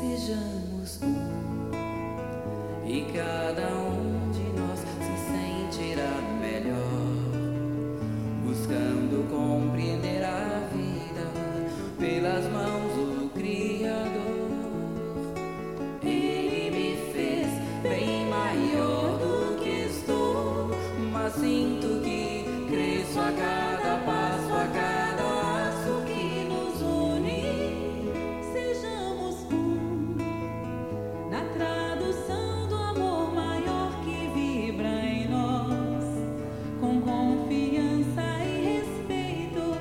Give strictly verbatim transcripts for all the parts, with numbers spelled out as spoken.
sejamos um, e cada um de nós se sentirá melhor, buscando compreender a vida pelas mãos do Criador. Ele me fez bem maior do que estou, mas sinto que cresço a cada passo, a cada laço que nos une. Sejamos um, na tradução do amor maior que vibra em nós, com confiança e respeito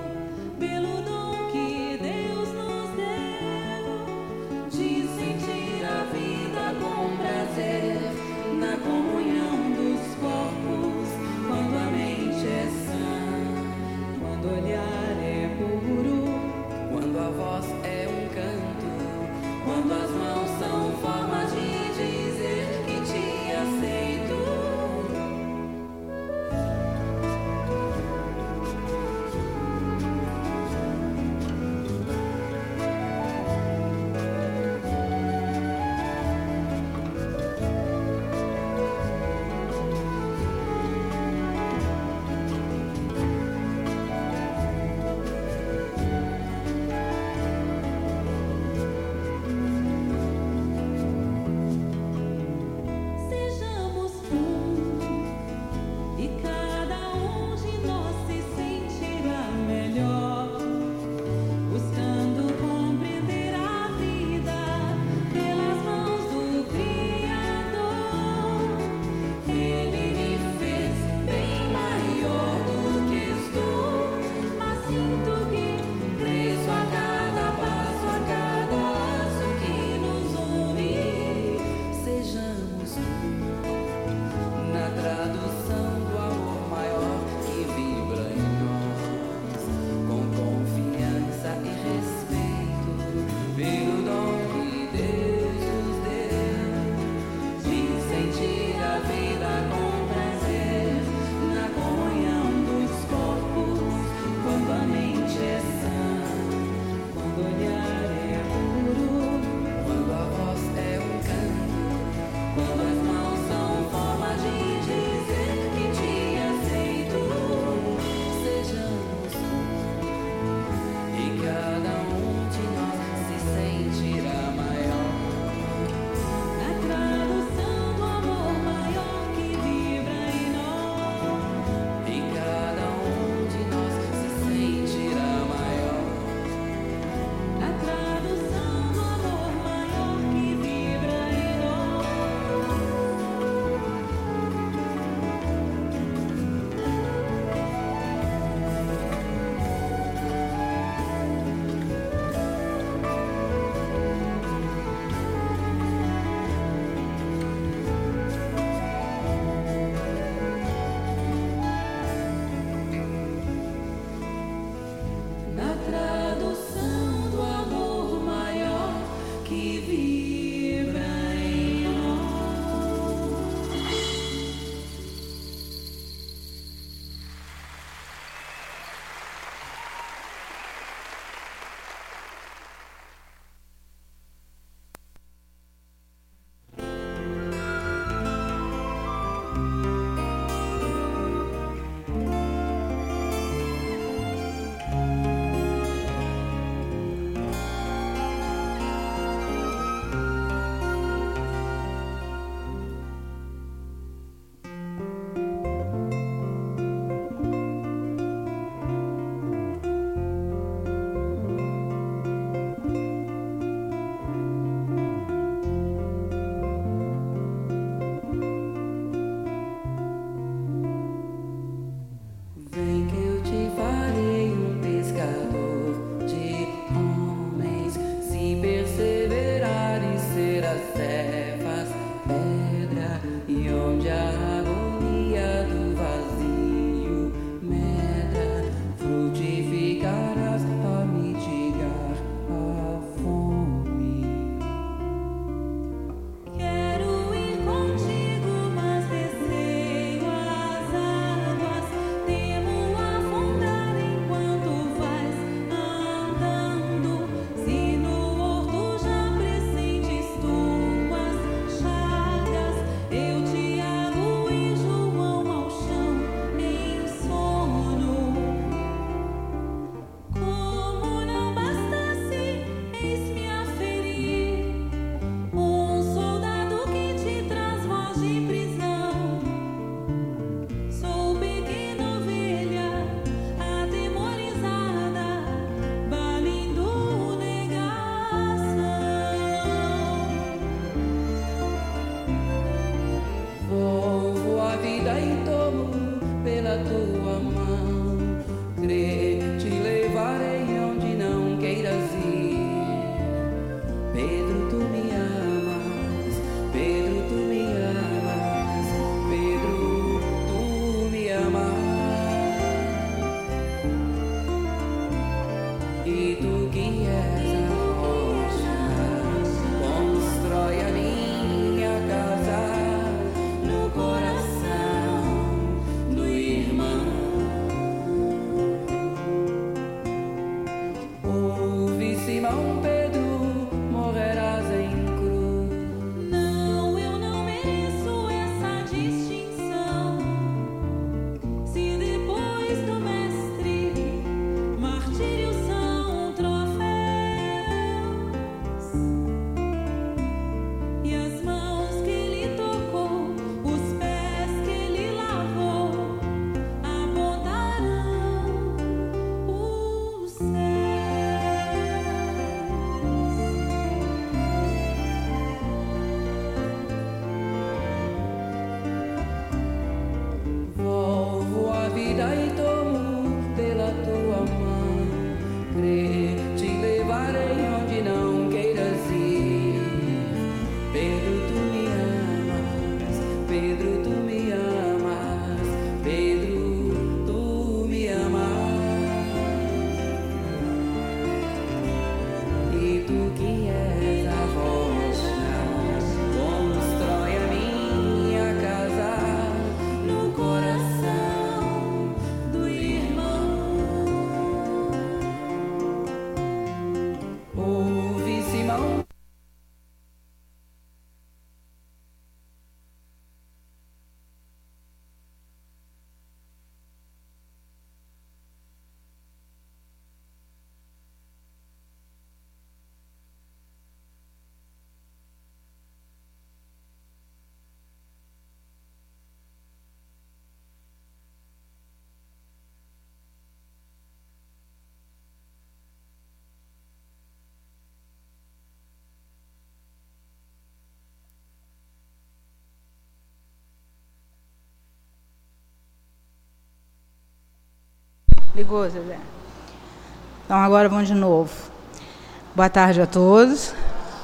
Ligou, Zé? Então agora vamos de novo. Boa tarde a todos.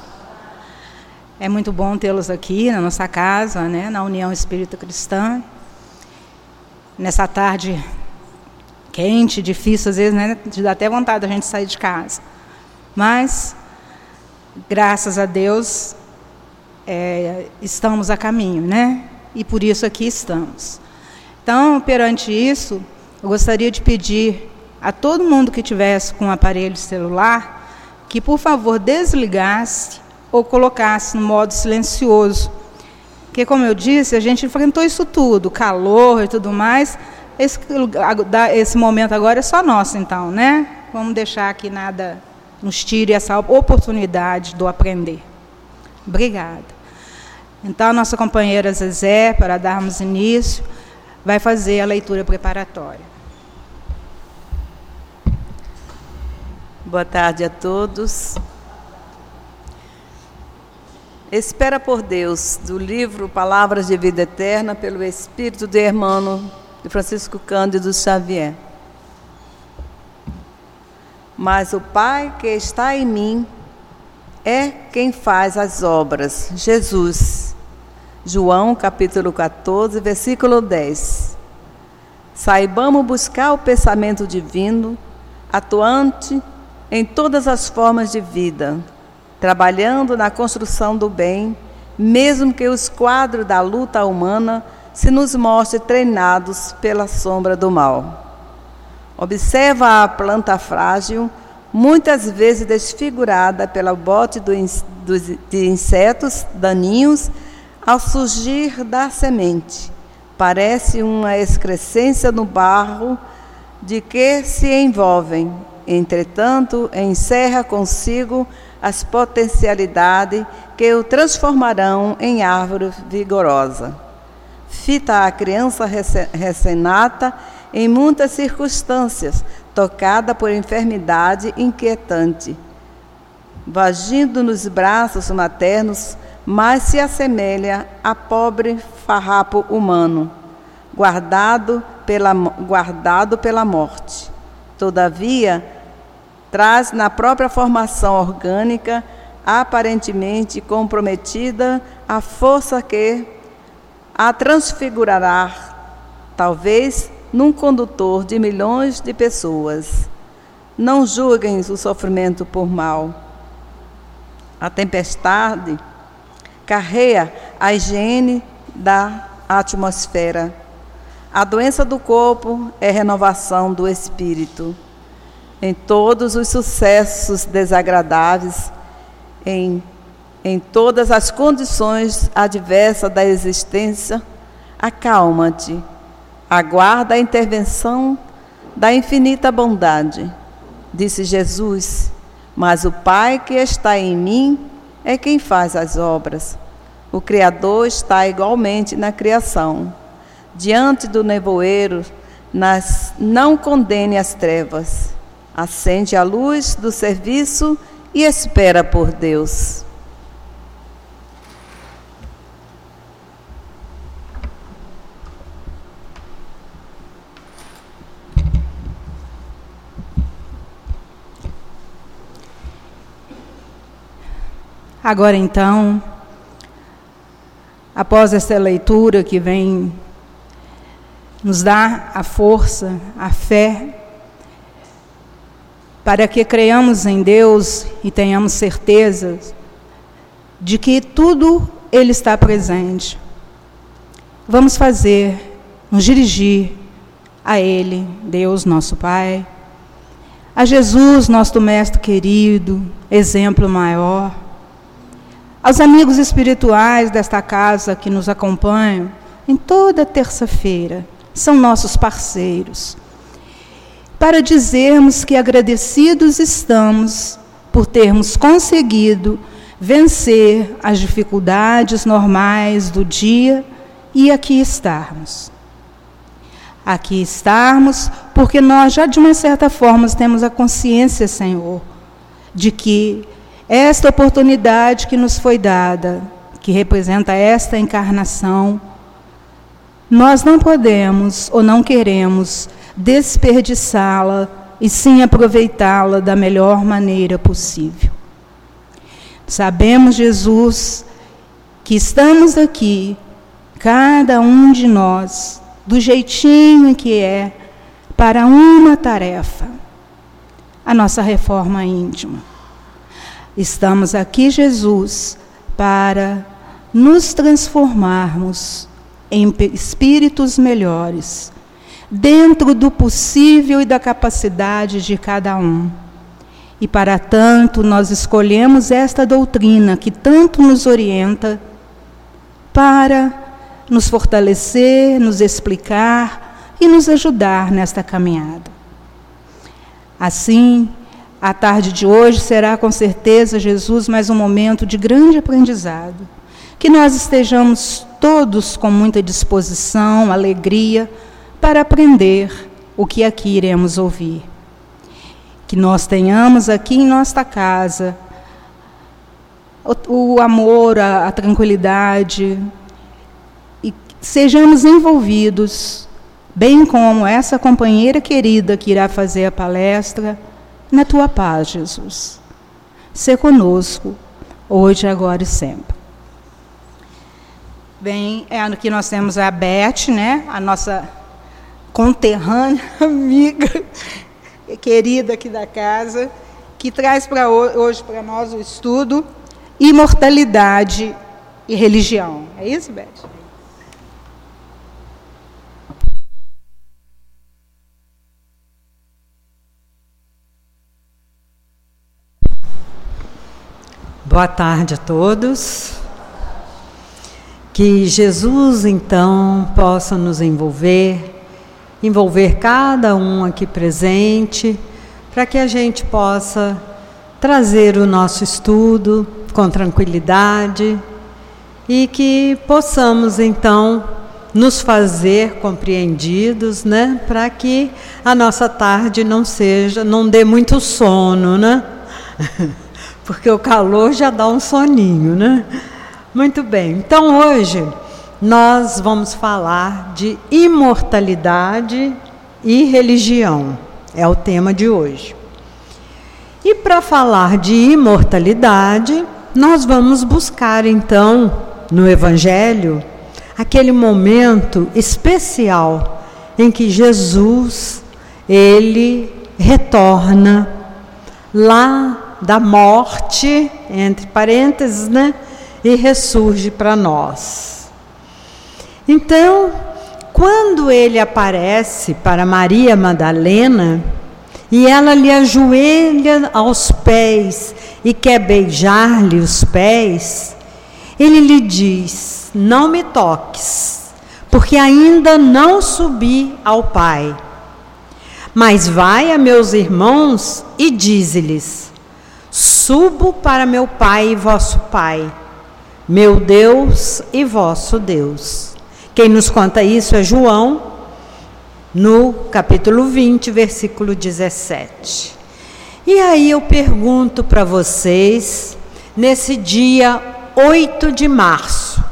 É muito bom tê-los aqui na nossa casa, né, na União Espírita Cristã. Nessa tarde quente, difícil, às vezes, né, dá até vontade da gente sair de casa. Mas, graças a Deus, é, estamos a caminho, né? E por isso aqui estamos. Então, perante isso, eu gostaria de pedir a todo mundo que tivesse com um aparelho celular que, por favor, desligasse ou colocasse no modo silencioso. Porque, como eu disse, a gente enfrentou isso tudo, calor e tudo mais. Esse, esse momento agora é só nosso, então, né? Vamos deixar que nada nos tire essa oportunidade do aprender. Obrigada. Então, a nossa companheira Zezé, para darmos início, vai fazer a leitura preparatória. Boa tarde a todos. Espera por Deus, do livro Palavras de Vida Eterna, pelo Espírito de Hermano de Francisco Cândido Xavier. Mas o Pai que está em mim é quem faz as obras. Jesus. João, capítulo quatorze, versículo dez. Saibamos buscar o pensamento divino, atuante em todas as formas de vida, trabalhando na construção do bem, mesmo que os quadros da luta humana se nos mostrem treinados pela sombra do mal. Observa a planta frágil, muitas vezes desfigurada pelo bote do, do, de insetos daninhos ao surgir da semente. Parece uma excrescência no barro de que se envolvem. Entretanto, encerra consigo as potencialidades que o transformarão em árvore vigorosa. Fita a criança recém-nata em muitas circunstâncias, tocada por enfermidade inquietante, vagindo nos braços maternos, mas se assemelha a pobre farrapo humano, guardado pela, guardado pela morte. Todavia, traz na própria formação orgânica, aparentemente comprometida, a força que a transfigurará, talvez, num condutor de milhões de pessoas. Não julguem o sofrimento por mal. A tempestade carrega a higiene da atmosfera. A doença do corpo é renovação do espírito. Em todos os sucessos desagradáveis, em, em todas as condições adversas da existência, acalma-te. Aguarda a intervenção da infinita bondade. Disse Jesus, mas o Pai que está em mim é quem faz as obras. O Criador está igualmente na criação. Diante do nevoeiro, nas, não condene as trevas. Acende a luz do serviço e espera por Deus. Agora então, após essa leitura que vem nos dar a força, a fé, para que creiamos em Deus e tenhamos certeza de que tudo Ele está presente. Vamos fazer, nos dirigir a Ele, Deus nosso Pai, a Jesus, nosso Mestre querido, exemplo maior, aos amigos espirituais desta casa que nos acompanham em toda terça-feira, são nossos parceiros, para dizermos que agradecidos estamos por termos conseguido vencer as dificuldades normais do dia e aqui estarmos. Aqui estarmos porque nós já de uma certa forma temos a consciência, Senhor, de que esta oportunidade que nos foi dada, que representa esta encarnação, nós não podemos ou não queremos desperdiçá-la, e sim aproveitá-la da melhor maneira possível. Sabemos, Jesus, que estamos aqui, cada um de nós, do jeitinho que é, para uma tarefa, a nossa reforma íntima. Estamos aqui, Jesus, para nos transformarmos em espíritos melhores, dentro do possível e da capacidade de cada um. E para tanto, nós escolhemos esta doutrina que tanto nos orienta para nos fortalecer, nos explicar e nos ajudar nesta caminhada. Assim, a tarde de hoje será com certeza, Jesus, mais um momento de grande aprendizado. Que nós estejamos todos com muita disposição, alegria, para aprender o que aqui iremos ouvir. Que nós tenhamos aqui em nossa casa o, o amor, a, a tranquilidade, e sejamos envolvidos, bem como essa companheira querida que irá fazer a palestra, na tua paz, Jesus. Sê conosco, hoje, agora e sempre. Bem, é, aqui nós temos a Beth, né, a nossa conterrânea, amiga, querida aqui da casa, que traz para hoje para nós o estudo Imortalidade e Religião. É isso, Beth? Boa tarde a todos. Que Jesus, então, possa nos envolver, envolver cada um aqui presente, para que a gente possa trazer o nosso estudo com tranquilidade e que possamos, então, nos fazer compreendidos, né? Para que a nossa tarde não seja, não dê muito sono, né? Porque o calor já dá um soninho, né? Muito bem, então hoje nós vamos falar de imortalidade e religião, é o tema de hoje. E para falar de imortalidade, nós vamos buscar então no Evangelho aquele momento especial em que Jesus, ele retorna lá da morte, entre parênteses, né? E ressurge para nós. Então, quando ele aparece para Maria Madalena, e ela lhe ajoelha aos pés e quer beijar-lhe os pés, ele lhe diz: não me toques, porque ainda não subi ao Pai. Mas vai a meus irmãos e dize-lhes: subo para meu Pai e vosso Pai, meu Deus e vosso Deus. Quem nos conta isso é João, no capítulo vinte, versículo dezessete. E aí eu pergunto para vocês, nesse dia oito de março,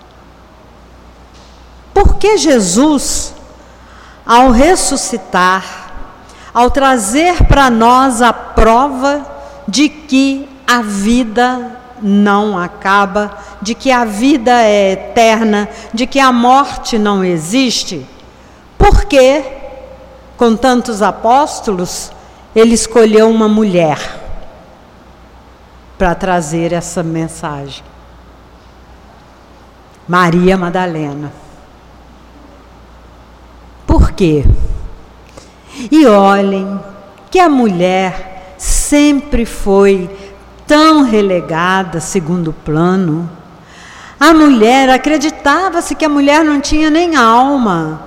por que Jesus, ao ressuscitar, ao trazer para nós a prova de que a vida não acaba, de que a vida é eterna, de que a morte não existe, por que, com tantos apóstolos, ele escolheu uma mulher para trazer essa mensagem? Maria Madalena. Por quê? E olhem que a mulher sempre foi tão relegada, segundo plano. A mulher, acreditava-se que a mulher não tinha nem alma.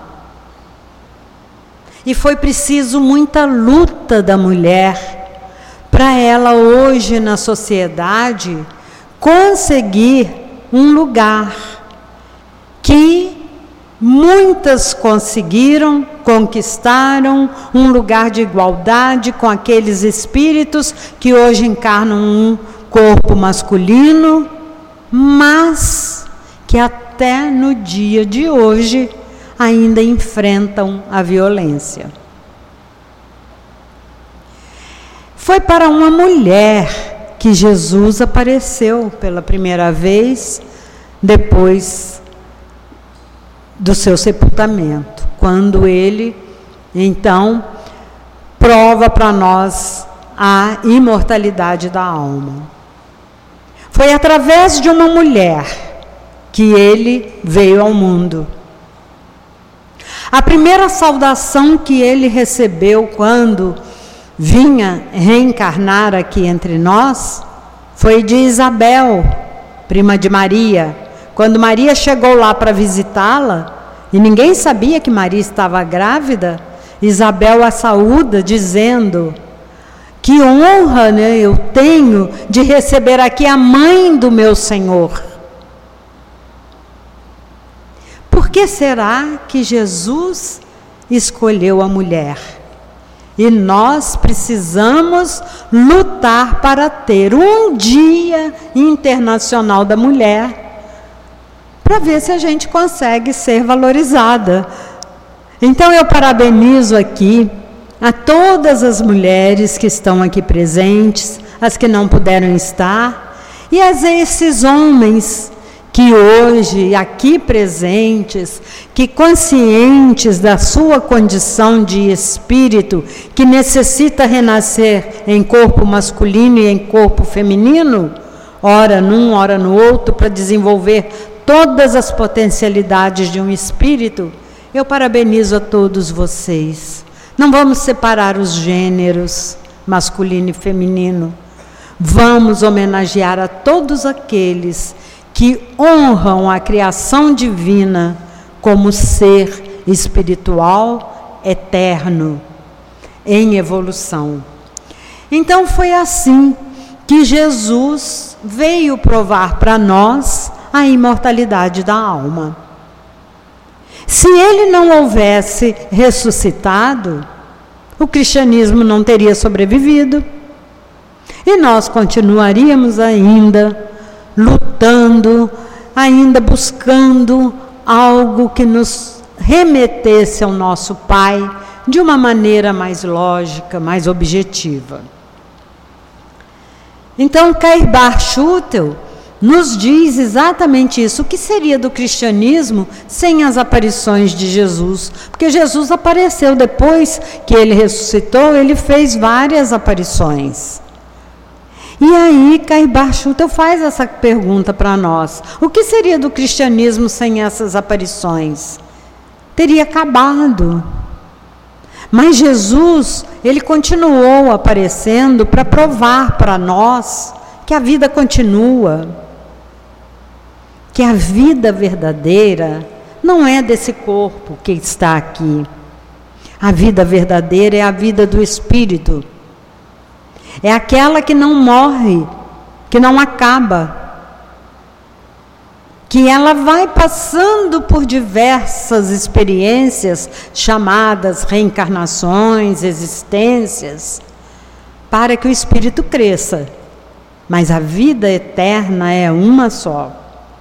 E foi preciso muita luta da mulher para ela hoje na sociedade conseguir um lugar que muitas conseguiram, conquistaram um lugar de igualdade com aqueles espíritos que hoje encarnam um corpo masculino, mas que até no dia de hoje ainda enfrentam a violência. Foi para uma mulher que Jesus apareceu pela primeira vez depois do seu sepultamento, quando ele, então, prova para nós a imortalidade da alma. Foi através de uma mulher que ele veio ao mundo. A primeira saudação que ele recebeu quando vinha reencarnar aqui entre nós foi de Isabel, prima de Maria. Quando Maria chegou lá para visitá-la, e ninguém sabia que Maria estava grávida, Isabel a saúda dizendo: que honra, né, eu tenho de receber aqui a mãe do meu Senhor. Por que será que Jesus escolheu a mulher? E nós precisamos lutar para ter um Dia Internacional da Mulher, para ver se a gente consegue ser valorizada. Então eu parabenizo aqui a todas as mulheres que estão aqui presentes, as que não puderam estar, e a esses homens que hoje, aqui presentes, que conscientes da sua condição de espírito, que necessita renascer em corpo masculino e em corpo feminino, ora num, ora no outro, para desenvolver todas as potencialidades de um espírito, eu parabenizo a todos vocês. Não vamos separar os gêneros, masculino e feminino. Vamos homenagear a todos aqueles que honram a criação divina como ser espiritual eterno, em evolução. Então foi assim que Jesus veio provar para nós a imortalidade da alma. Se ele não houvesse ressuscitado, o cristianismo não teria sobrevivido e nós continuaríamos ainda lutando, ainda buscando algo que nos remetesse ao nosso Pai de uma maneira mais lógica, mais objetiva. Então, Cairbar Schutel nos diz exatamente isso. O que seria do cristianismo sem as aparições de Jesus? Porque Jesus apareceu depois que ele ressuscitou, ele fez várias aparições. E aí, Cairbar Schutel faz essa pergunta para nós. O que seria do cristianismo sem essas aparições? Teria acabado. Mas Jesus, ele continuou aparecendo para provar para nós que a vida continua. Que a vida verdadeira não é desse corpo que está aqui. A vida verdadeira é a vida do Espírito. É aquela que não morre, que não acaba, que ela vai passando por diversas experiências, chamadas reencarnações, existências, para que o espírito cresça. Mas a vida eterna é uma só.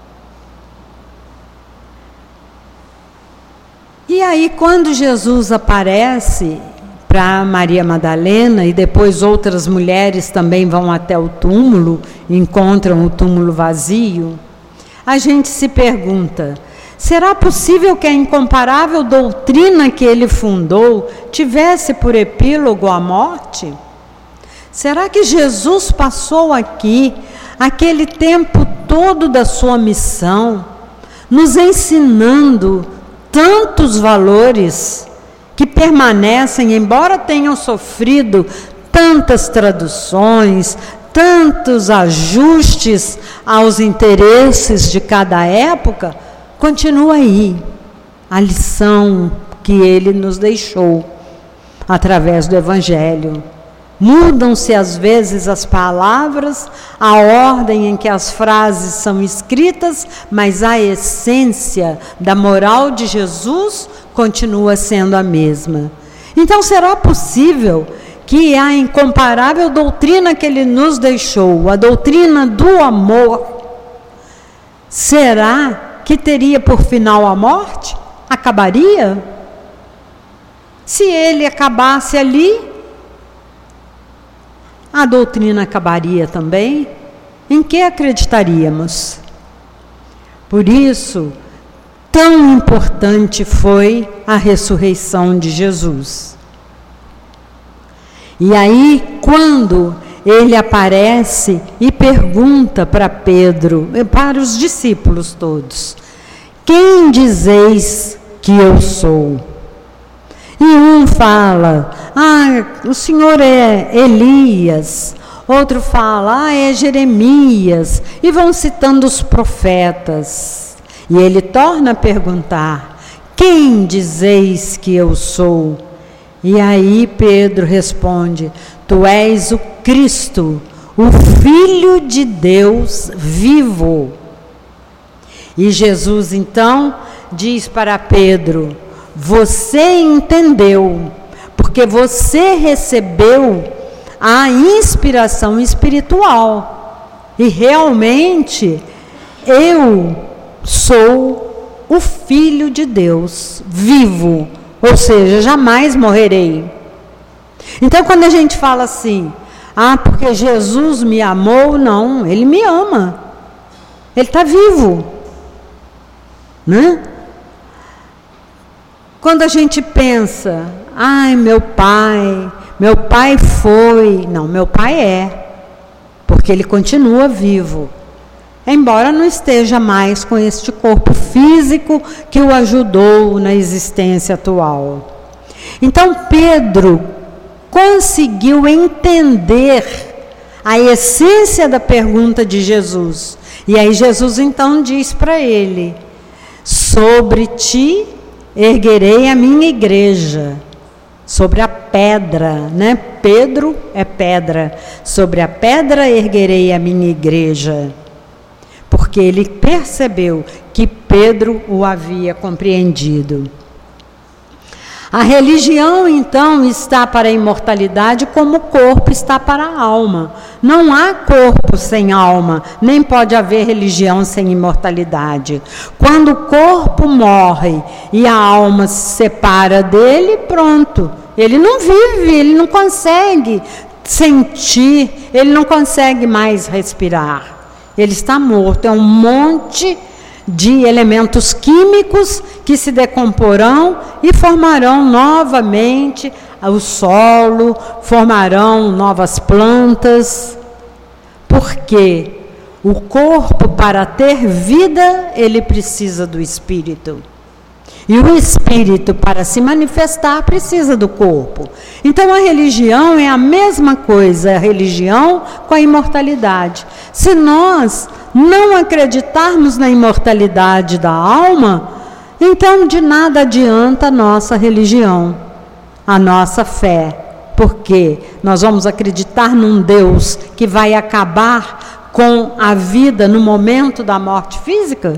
E aí, quando Jesus aparece para Maria Madalena, e depois outras mulheres também vão até o túmulo, encontram o túmulo vazio, a gente se pergunta, será possível que a incomparável doutrina que ele fundou tivesse por epílogo a morte? Será que Jesus passou aqui, aquele tempo todo da sua missão, nos ensinando tantos valores que permanecem, embora tenham sofrido tantas traduções, tantos ajustes aos interesses de cada época, continua aí a lição que ele nos deixou através do Evangelho. Mudam-se às vezes as palavras, a ordem em que as frases são escritas, mas a essência da moral de Jesus continua sendo a mesma. Então, será possível que a incomparável doutrina que ele nos deixou, a doutrina do amor, será que teria por final a morte? Acabaria? Se ele acabasse ali, a doutrina acabaria também. Em que acreditaríamos? Por isso, tão importante foi a ressurreição de Jesus. E aí, quando ele aparece e pergunta para Pedro, para os discípulos todos: quem dizeis que eu sou? E um fala: ah, o Senhor é Elias. Outro fala: ah, é Jeremias. E vão citando os profetas. E ele torna a perguntar: quem dizeis que eu sou? E aí Pedro responde: tu és o Cristo, o Filho de Deus vivo. E Jesus então diz para Pedro: você entendeu, porque você recebeu a inspiração espiritual. E realmente eu sou o Filho de Deus vivo. Ou seja, jamais morrerei. Então, quando a gente fala assim: ah, porque Jesus me amou, não, Ele me ama. Ele está vivo. Né? Quando a gente pensa: ai, meu pai, meu pai foi. Não, meu pai é. Porque ele continua vivo. Embora não esteja mais com este corpo físico que o ajudou na existência atual. Então Pedro conseguiu entender a essência da pergunta de Jesus. E aí Jesus então diz para ele: sobre ti erguerei a minha igreja, sobre a pedra, né? Pedro é pedra. Sobre a pedra erguerei a minha igreja. Porque ele percebeu que Pedro o havia compreendido. A religião, então, está para a imortalidade como o corpo está para a alma. Não há corpo sem alma, nem pode haver religião sem imortalidade. Quando o corpo morre e a alma se separa dele, pronto. Ele não vive, ele não consegue sentir, ele não consegue mais respirar. Ele está morto. É um monte de elementos químicos que se decomporão e formarão novamente o solo, formarão novas plantas. Porque o corpo, para ter vida, ele precisa do espírito. E o espírito, para se manifestar, precisa do corpo. Então a religião é a mesma coisa, a religião com a imortalidade. Se nós não acreditarmos na imortalidade da alma, então de nada adianta a nossa religião, a nossa fé. Porque nós vamos acreditar num Deus que vai acabar com a vida no momento da morte física?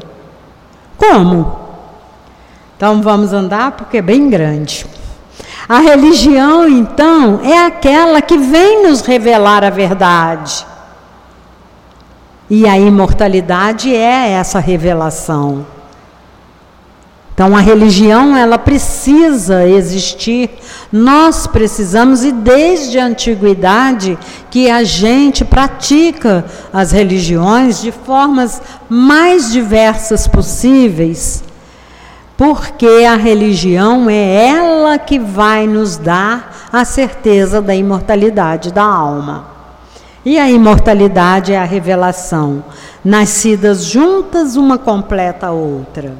Como? Então vamos andar, porque é bem grande. A religião, então, é aquela que vem nos revelar a verdade. E a imortalidade é essa revelação. Então a religião, ela precisa existir. Nós precisamos, e desde a antiguidade, que a gente pratica as religiões de formas mais diversas possíveis. Porque a religião é ela que vai nos dar a certeza da imortalidade da alma. E a imortalidade é a revelação. Nascidas juntas, uma completa a outra.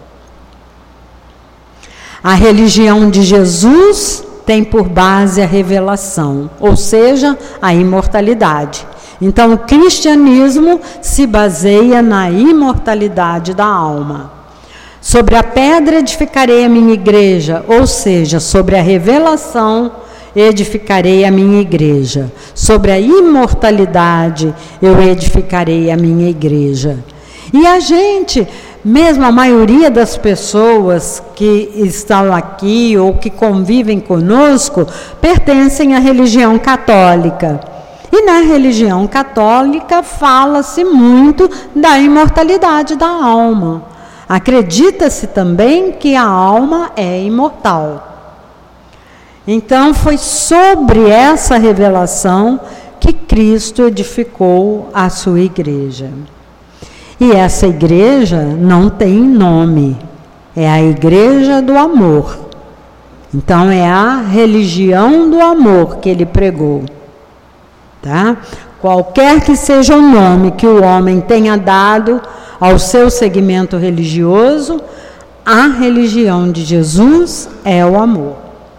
A religião de Jesus tem por base a revelação, ou seja, a imortalidade. Então o cristianismo se baseia na imortalidade da alma. Sobre a pedra edificarei a minha igreja, ou seja, sobre a revelação edificarei a minha igreja. Sobre a imortalidade eu edificarei a minha igreja. E a gente, mesmo a maioria das pessoas que estão aqui ou que convivem conosco, pertencem à religião católica. E na religião católica fala-se muito da imortalidade da alma. Acredita-se também que a alma é imortal. Então foi sobre essa revelação que Cristo edificou a sua igreja. E essa igreja não tem nome, é a igreja do amor. Então é a religião do amor que ele pregou, tá? Qualquer que seja o nome que o homem tenha dado ao seu segmento religioso, a religião de Jesus é o amor.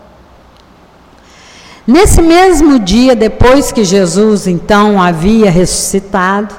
Nesse mesmo dia, depois que Jesus então havia ressuscitado,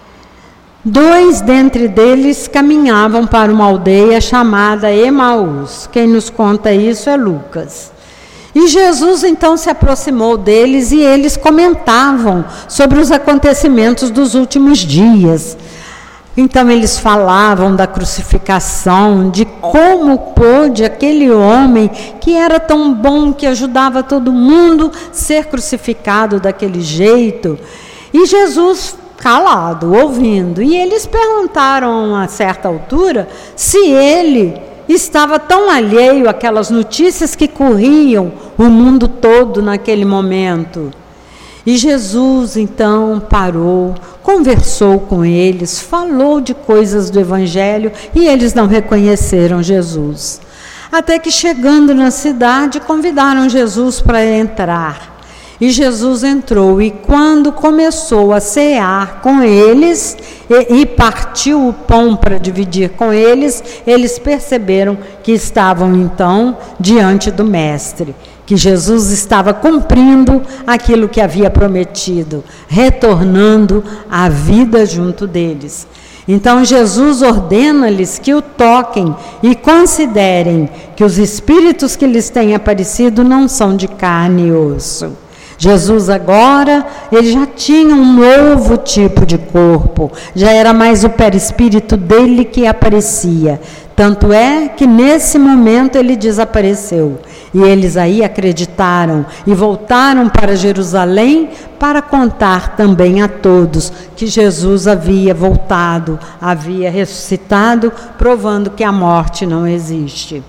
dois dentre deles caminhavam para uma aldeia chamada Emaús. Quem nos conta isso é Lucas. E Jesus então se aproximou deles e eles comentavam sobre os acontecimentos dos últimos dias. Então eles falavam da crucificação, de como pôde aquele homem que era tão bom, que ajudava todo mundo, ser crucificado daquele jeito. E Jesus calado, ouvindo. E eles perguntaram a uma certa altura se ele estava tão alheio àquelas notícias que corriam o mundo todo naquele momento. E Jesus então parou, conversou com eles, falou de coisas do Evangelho e eles não reconheceram Jesus. Até que chegando na cidade, convidaram Jesus para entrar. E Jesus entrou e quando começou a cear com eles e, e partiu o pão para dividir com eles, eles perceberam que estavam então diante do Mestre, que Jesus estava cumprindo aquilo que havia prometido, retornando à vida junto deles. Então Jesus ordena-lhes que o toquem e considerem que os espíritos que lhes têm aparecido não são de carne e osso. Jesus agora, ele já tinha um novo tipo de corpo, já era mais o perispírito dele que aparecia. Tanto é que nesse momento ele desapareceu. E eles aí acreditaram e voltaram para Jerusalém para contar também a todos que Jesus havia voltado, havia ressuscitado, provando que a morte não existe.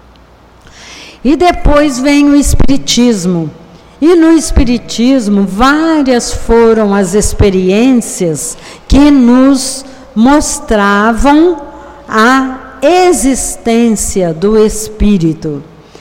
E depois vem o Espiritismo. E no Espiritismo, várias foram as experiências que nos mostravam a existência do Espírito.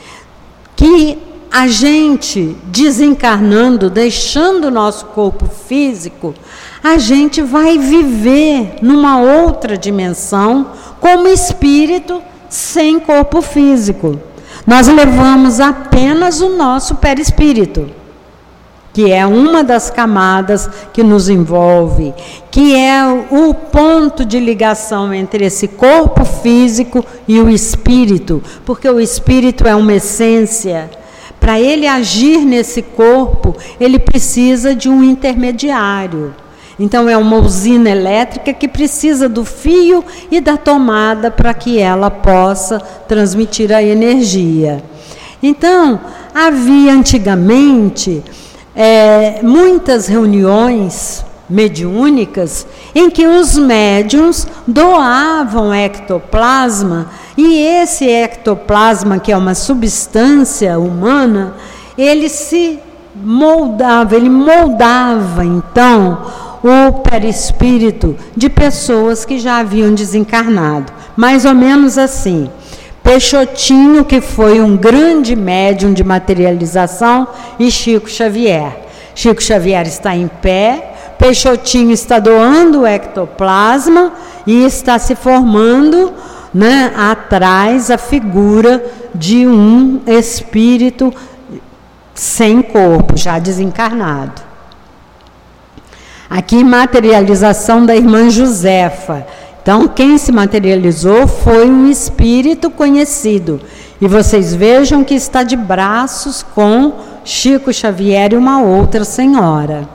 Que a gente, desencarnando, deixando o nosso corpo físico, a gente vai viver numa outra dimensão como espírito sem corpo físico. Nós levamos apenas o nosso perispírito, que é uma das camadas que nos envolve, que é o ponto de ligação entre esse corpo físico e o espírito, porque o espírito é uma essência. Para ele agir nesse corpo, ele precisa de um intermediário. Então é uma usina elétrica que precisa do fio e da tomada para que ela possa transmitir a energia. Então, havia antigamente é, muitas reuniões mediúnicas em que os médiuns doavam ectoplasma, e esse ectoplasma, que é uma substância humana, ele se moldava, ele moldava então o perispírito de pessoas que já haviam desencarnado. Mais ou menos assim. Peixotinho, que foi um grande médium de materialização, e Chico Xavier. Chico Xavier está em pé, Peixotinho está doando o ectoplasma e está se formando, né, atrás a figura de um espírito sem corpo, já desencarnado. Aqui, materialização da irmã Josefa. Então, quem se materializou foi um espírito conhecido. E vocês vejam que está de braços com Chico Xavier e uma outra senhora.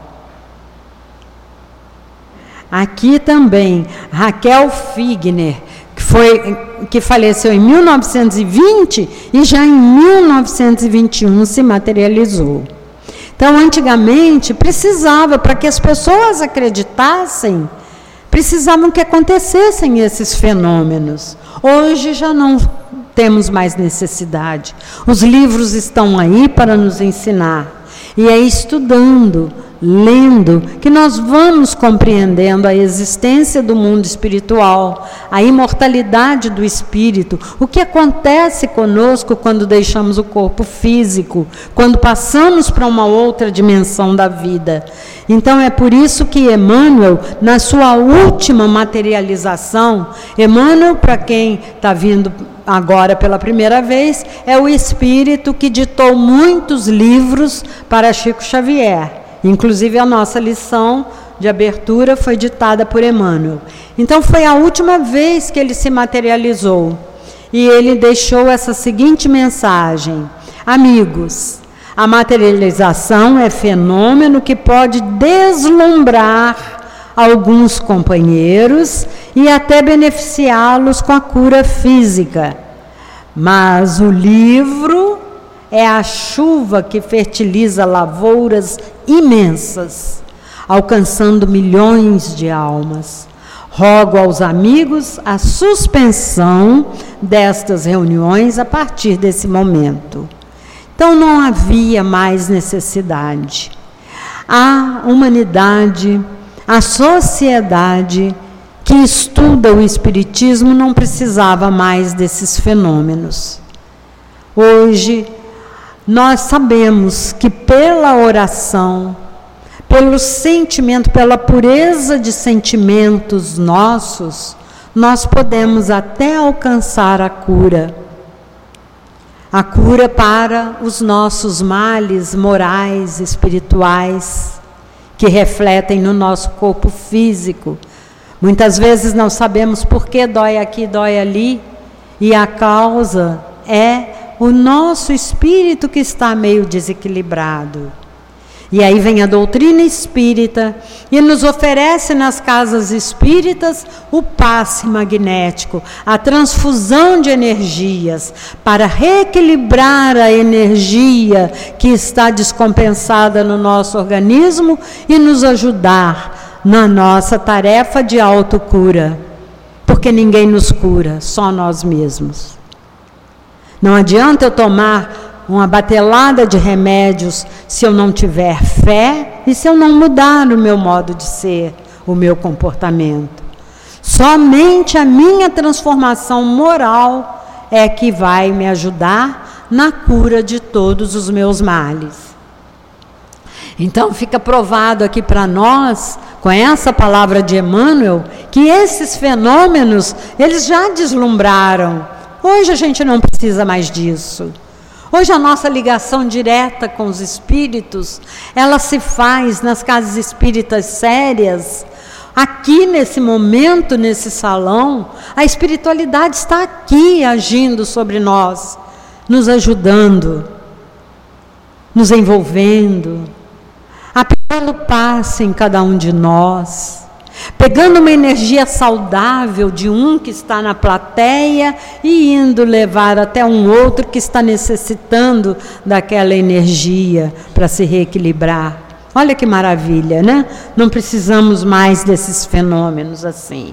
Aqui também, Raquel Figner, que, foi, que faleceu em mil novecentos e vinte e já em mil novecentos e vinte e um se materializou. Então, antigamente, precisava, para que as pessoas acreditassem, precisavam que acontecessem esses fenômenos. Hoje já não temos mais necessidade. Os livros estão aí para nos ensinar. E é estudando, lendo, que nós vamos compreendendo a existência do mundo espiritual, a imortalidade do espírito, o que acontece conosco quando deixamos o corpo físico, quando passamos para uma outra dimensão da vida. Então é por isso que Emmanuel, na sua última materialização, Emmanuel, para quem está vindo agora pela primeira vez, é o espírito que ditou muitos livros para Chico Xavier. Inclusive a nossa lição de abertura foi ditada por Emmanuel. Então foi a última vez que ele se materializou. E ele deixou essa seguinte mensagem: amigos, a materialização é fenômeno que pode deslumbrar alguns companheiros e até beneficiá-los com a cura física. Mas o livro é a chuva que fertiliza lavouras imensas, alcançando milhões de almas. Rogo aos amigos a suspensão destas reuniões a partir desse momento. Então não havia mais necessidade. A humanidade, a sociedade que estuda o Espiritismo não precisava mais desses fenômenos. Hoje, nós sabemos que pela oração, pelo sentimento, pela pureza de sentimentos nossos, nós podemos até alcançar a cura. A cura para os nossos males morais, espirituais, que refletem no nosso corpo físico. Muitas vezes não sabemos por que dói aqui, dói ali, e a causa é o nosso espírito que está meio desequilibrado. E aí vem a doutrina espírita e nos oferece nas casas espíritas o passe magnético, a transfusão de energias para reequilibrar a energia que está descompensada no nosso organismo e nos ajudar na nossa tarefa de autocura, porque ninguém nos cura, só nós mesmos. Não adianta eu tomar uma batelada de remédios se eu não tiver fé e se eu não mudar o meu modo de ser, o meu comportamento. Somente a minha transformação moral é que vai me ajudar na cura de todos os meus males. Então fica provado aqui para nós, com essa palavra de Emmanuel, que esses fenômenos, eles já deslumbraram. Hoje a gente não precisa mais disso. Hoje a nossa ligação direta com os espíritos, ela se faz nas casas espíritas sérias. Aqui nesse momento, nesse salão, a espiritualidade está aqui agindo sobre nós, nos ajudando, nos envolvendo, aplicando passe em cada um de nós, pegando uma energia saudável de um que está na plateia e indo levar até um outro que está necessitando daquela energia para se reequilibrar. Olha que maravilha, né? Não precisamos mais desses fenômenos assim.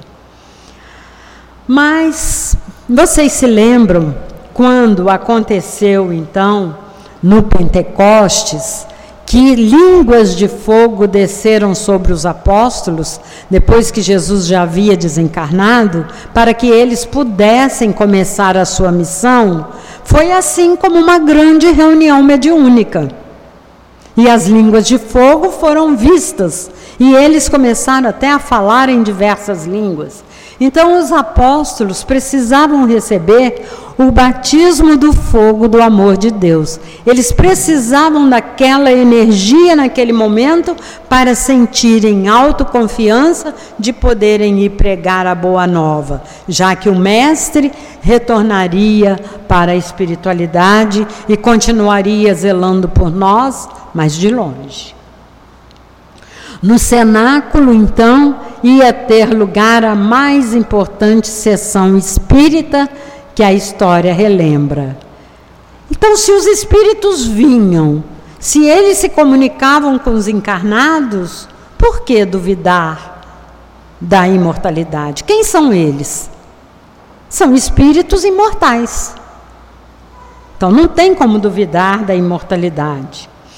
Mas vocês se lembram quando aconteceu então no Pentecostes, que línguas de fogo desceram sobre os apóstolos, depois que Jesus já havia desencarnado, para que eles pudessem começar a sua missão? Foi assim como uma grande reunião mediúnica. E as línguas de fogo foram vistas, e eles começaram até a falar em diversas línguas. Então os apóstolos precisavam receber o batismo do fogo do amor de Deus. Eles precisavam daquela energia naquele momento para sentirem autoconfiança de poderem ir pregar a boa nova, já que o mestre retornaria para a espiritualidade e continuaria zelando por nós, mas de longe. No cenáculo, então, ia ter lugar a mais importante sessão espírita que a história relembra. Então, se os espíritos vinham, se eles se comunicavam com os encarnados, por que duvidar da imortalidade? Quem são eles? São espíritos imortais. Então, não tem como duvidar da imortalidade.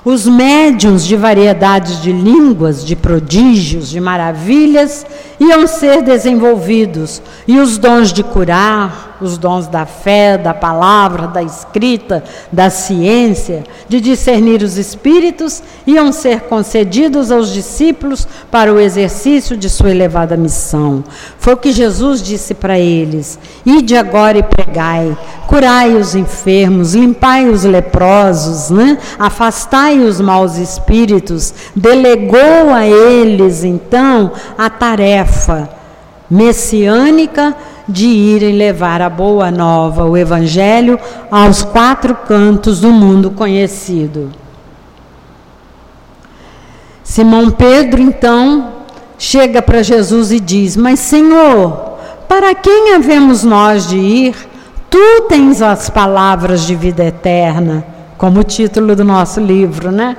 Os médiuns de variedades de línguas, de prodígios, de maravilhas, iam ser desenvolvidos. E os dons de curar, os dons da fé, da palavra, da escrita, da ciência, de discernir os espíritos, iam ser concedidos aos discípulos para o exercício de sua elevada missão. Foi o que Jesus disse para eles: ide agora e pregai, curai os enfermos, limpai os leprosos, né? Afastai os maus espíritos. Delegou a eles, então, a tarefa messiânica de irem levar a boa nova, o Evangelho, aos quatro cantos do mundo conhecido. Simão Pedro, então, chega para Jesus e diz: mas, Senhor, para quem havemos nós de ir? Tu tens as palavras de vida eterna, como o título do nosso livro, né?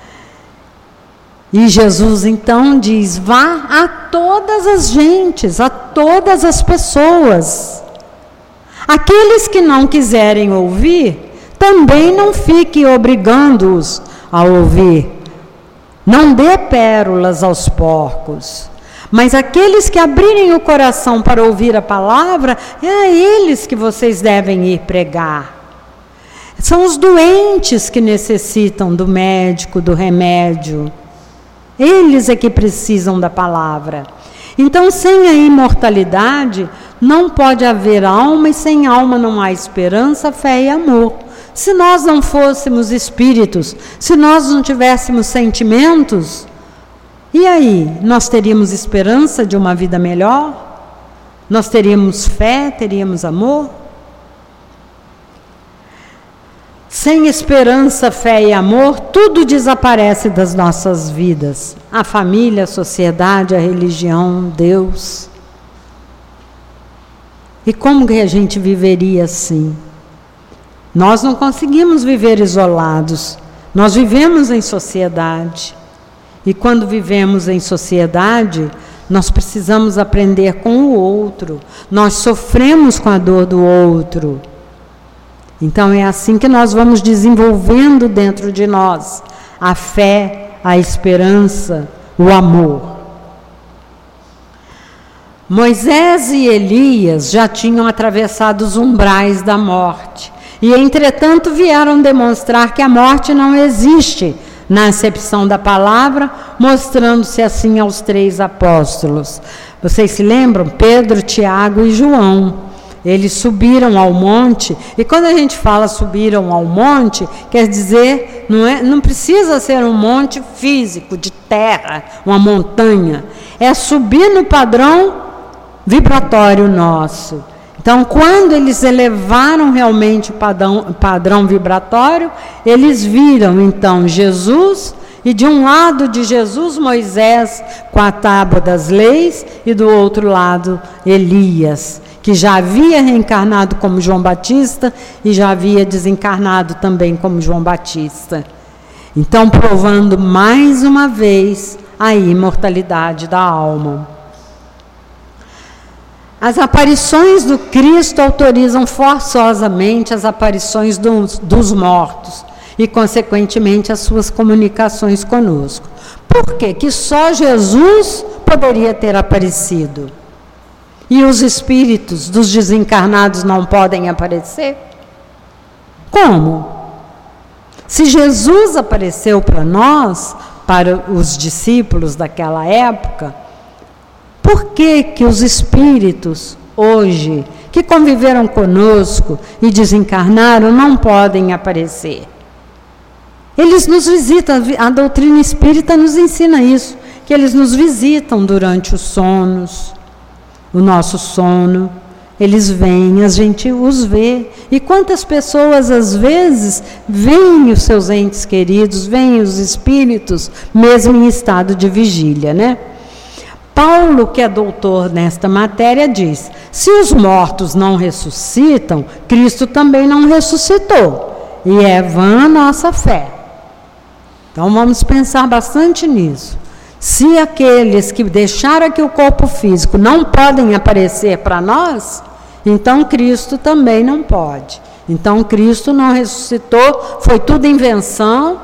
E Jesus então diz: vá a todas as gentes, a todas as pessoas. Aqueles que não quiserem ouvir, também não fique obrigando-os a ouvir. Não dê pérolas aos porcos. Mas aqueles que abrirem o coração para ouvir a palavra, é a eles que vocês devem ir pregar. São os doentes que necessitam do médico, do remédio. Eles é que precisam da palavra. Então, sem a imortalidade, não pode haver alma, e sem alma não há esperança, fé e amor. Se nós não fôssemos espíritos, se nós não tivéssemos sentimentos, e aí, nós teríamos esperança de uma vida melhor? Nós teríamos fé, teríamos amor? Sem esperança, fé e amor, tudo desaparece das nossas vidas. A família, a sociedade, a religião, Deus. E como que a gente viveria assim? Nós não conseguimos viver isolados. Nós vivemos em sociedade. E quando vivemos em sociedade, nós precisamos aprender com o outro. Nós sofremos com a dor do outro. Então é assim que nós vamos desenvolvendo dentro de nós a fé, a esperança, o amor. Moisés e Elias já tinham atravessado os umbrais da morte. E, entretanto, vieram demonstrar que a morte não existe na acepção da palavra, mostrando-se assim aos três apóstolos. Vocês se lembram? Pedro, Tiago e João. Eles subiram ao monte, e quando a gente fala subiram ao monte, quer dizer, não, é, não precisa ser um monte físico, de terra, uma montanha. É subir no padrão vibratório nosso. Então, quando eles elevaram realmente o padrão, padrão vibratório, eles viram, então, Jesus, e de um lado de Jesus, Moisés, com a tábua das leis, e do outro lado, Elias, que já havia reencarnado como João Batista, e já havia desencarnado também como João Batista. Então, provando mais uma vez a imortalidade da alma. As aparições do Cristo autorizam forçosamente as aparições dos, dos mortos e, consequentemente, as suas comunicações conosco. Por quê? Que só Jesus poderia ter aparecido. E os espíritos dos desencarnados não podem aparecer? Como? Se Jesus apareceu para nós, para os discípulos daquela época, por que que os espíritos hoje, que conviveram conosco e desencarnaram, não podem aparecer? Eles nos visitam, a doutrina espírita nos ensina isso, que eles nos visitam durante os sonos, o nosso sono, eles vêm, a gente os vê. E quantas pessoas às vezes veem os seus entes queridos, veem os espíritos, mesmo em estado de vigília, né? Paulo, que é doutor nesta matéria, diz: se os mortos não ressuscitam, Cristo também não ressuscitou, e é vã a nossa fé. Então vamos pensar bastante nisso. Se aqueles que deixaram aqui o corpo físico não podem aparecer para nós, então Cristo também não pode. Então Cristo não ressuscitou, foi tudo invenção,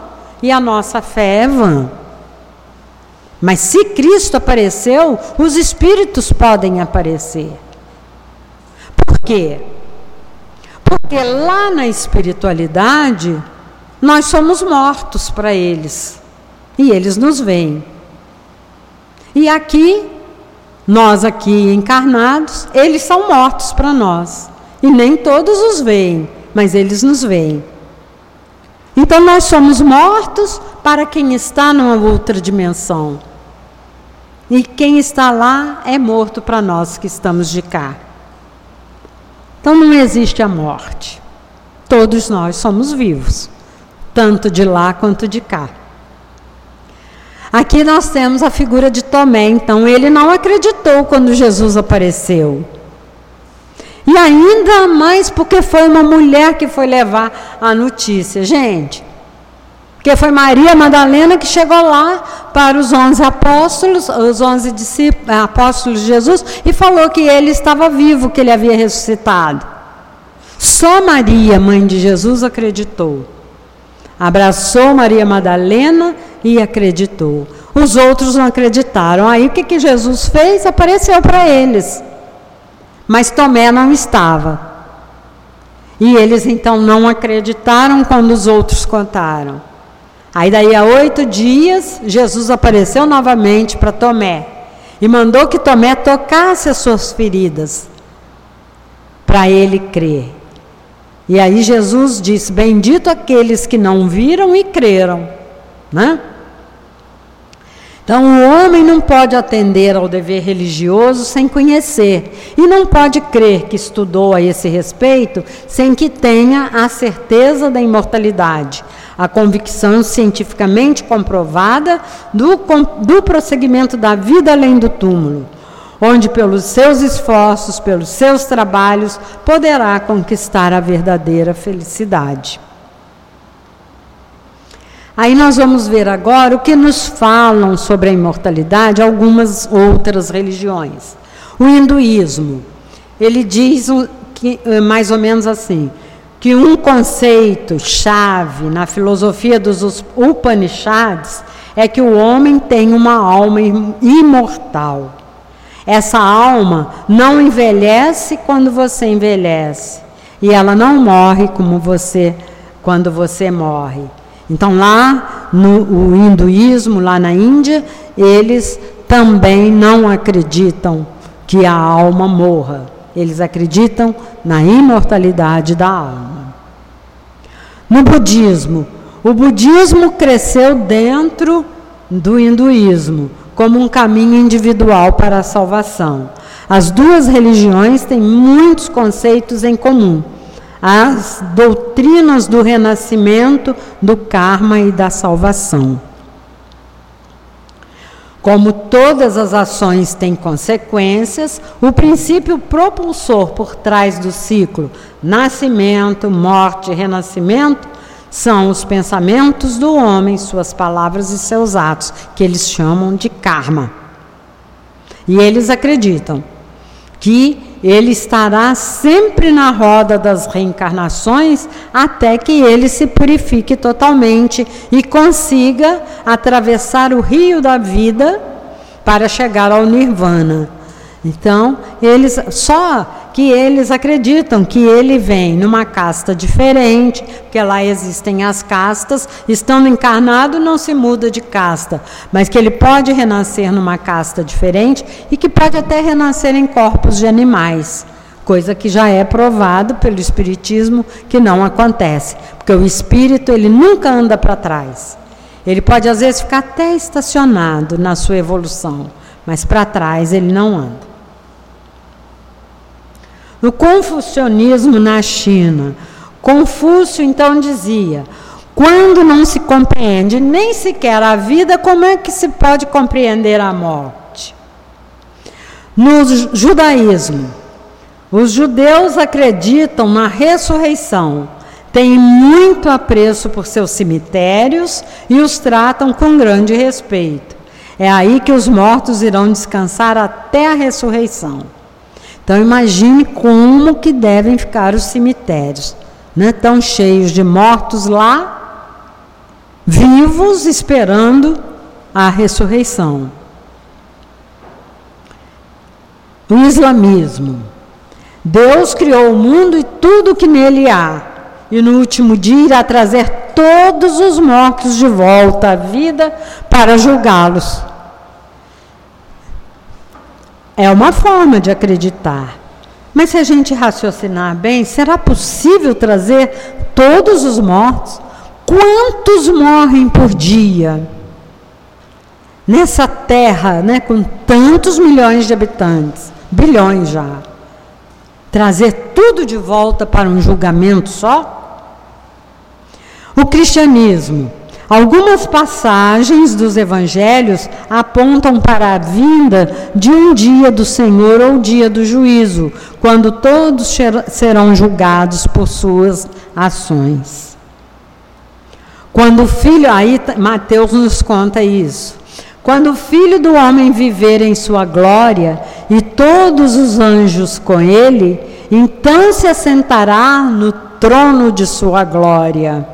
e a nossa fé é vã. Mas se Cristo apareceu, os espíritos podem aparecer. Por quê? Porque lá na espiritualidade, nós somos mortos para eles. E eles nos veem. E aqui, nós aqui encarnados, eles são mortos para nós. E nem todos os veem, mas eles nos veem. Então nós somos mortos para quem está numa outra dimensão. E quem está lá é morto para nós que estamos de cá. Então não existe a morte. Todos nós somos vivos, tanto de lá quanto de cá. Aqui nós temos a figura de Tomé. Então ele não acreditou quando Jesus apareceu. E ainda mais porque foi uma mulher que foi levar a notícia. Gente, porque foi Maria Madalena que chegou lá para os onze apóstolos, os onze discípulos, apóstolos de Jesus, e falou que ele estava vivo, que ele havia ressuscitado. Só Maria, mãe de Jesus, acreditou. Abraçou Maria Madalena e acreditou. Os outros não acreditaram. Aí o que, que Jesus fez? Apareceu para eles. Mas Tomé não estava. E eles então não acreditaram quando os outros contaram. Aí daí a oito dias, Jesus apareceu novamente para Tomé. E mandou que Tomé tocasse as suas feridas, para ele crer. E aí Jesus disse, bendito aqueles que não viram e creram. Né? Então o homem não pode atender ao dever religioso sem conhecer. E não pode crer que estudou a esse respeito sem que tenha a certeza da imortalidade. A convicção cientificamente comprovada do, do prosseguimento da vida além do túmulo, onde pelos seus esforços, pelos seus trabalhos, poderá conquistar a verdadeira felicidade. Aí nós vamos ver agora o que nos falam sobre a imortalidade algumas outras religiões. O hinduísmo, ele diz que, mais ou menos assim, que um conceito chave na filosofia dos Upanishads é que o homem tem uma alma imortal. Essa alma não envelhece quando você envelhece, e ela não morre como você quando você morre. Então lá no o hinduísmo, lá na Índia, eles também não acreditam que a alma morra. Eles acreditam na imortalidade da alma. No budismo, o budismo cresceu dentro do hinduísmo, como um caminho individual para a salvação. As duas religiões têm muitos conceitos em comum. As doutrinas do renascimento, do karma e da salvação. Como todas as ações têm consequências, o princípio propulsor por trás do ciclo nascimento, morte e renascimento são os pensamentos do homem, suas palavras e seus atos, que eles chamam de karma. E eles acreditam que ele estará sempre na roda das reencarnações até que ele se purifique totalmente e consiga atravessar o rio da vida para chegar ao nirvana. Então, eles, só que eles acreditam que ele vem numa casta diferente, porque lá existem as castas, estando encarnado não se muda de casta, mas que ele pode renascer numa casta diferente e que pode até renascer em corpos de animais, coisa que já é provado pelo espiritismo que não acontece, porque o espírito ele nunca anda para trás. Ele pode às vezes ficar até estacionado na sua evolução, mas para trás ele não anda. No confucionismo na China, Confúcio então dizia, quando não se compreende nem sequer a vida, como é que se pode compreender a morte? No judaísmo, os judeus acreditam na ressurreição, têm muito apreço por seus cemitérios e os tratam com grande respeito. É aí que os mortos irão descansar até a ressurreição. Então imagine como que devem ficar os cemitérios, né? Tão cheios de mortos lá, vivos esperando a ressurreição. O islamismo. Deus criou o mundo e tudo o que nele há, e no último dia irá trazer todos os mortos de volta à vida para julgá-los. É uma forma de acreditar. Mas se a gente raciocinar bem, será possível trazer todos os mortos? Quantos morrem por dia? Nessa terra, né, com tantos milhões de habitantes, bilhões já. Trazer tudo de volta para um julgamento só? O cristianismo. Algumas passagens dos evangelhos apontam para a vinda de um dia do Senhor ou dia do juízo, quando todos serão julgados por suas ações. Quando o filho, aí Mateus nos conta isso. Quando o Filho do Homem viver em sua glória e todos os anjos com ele, então se assentará no trono de sua glória.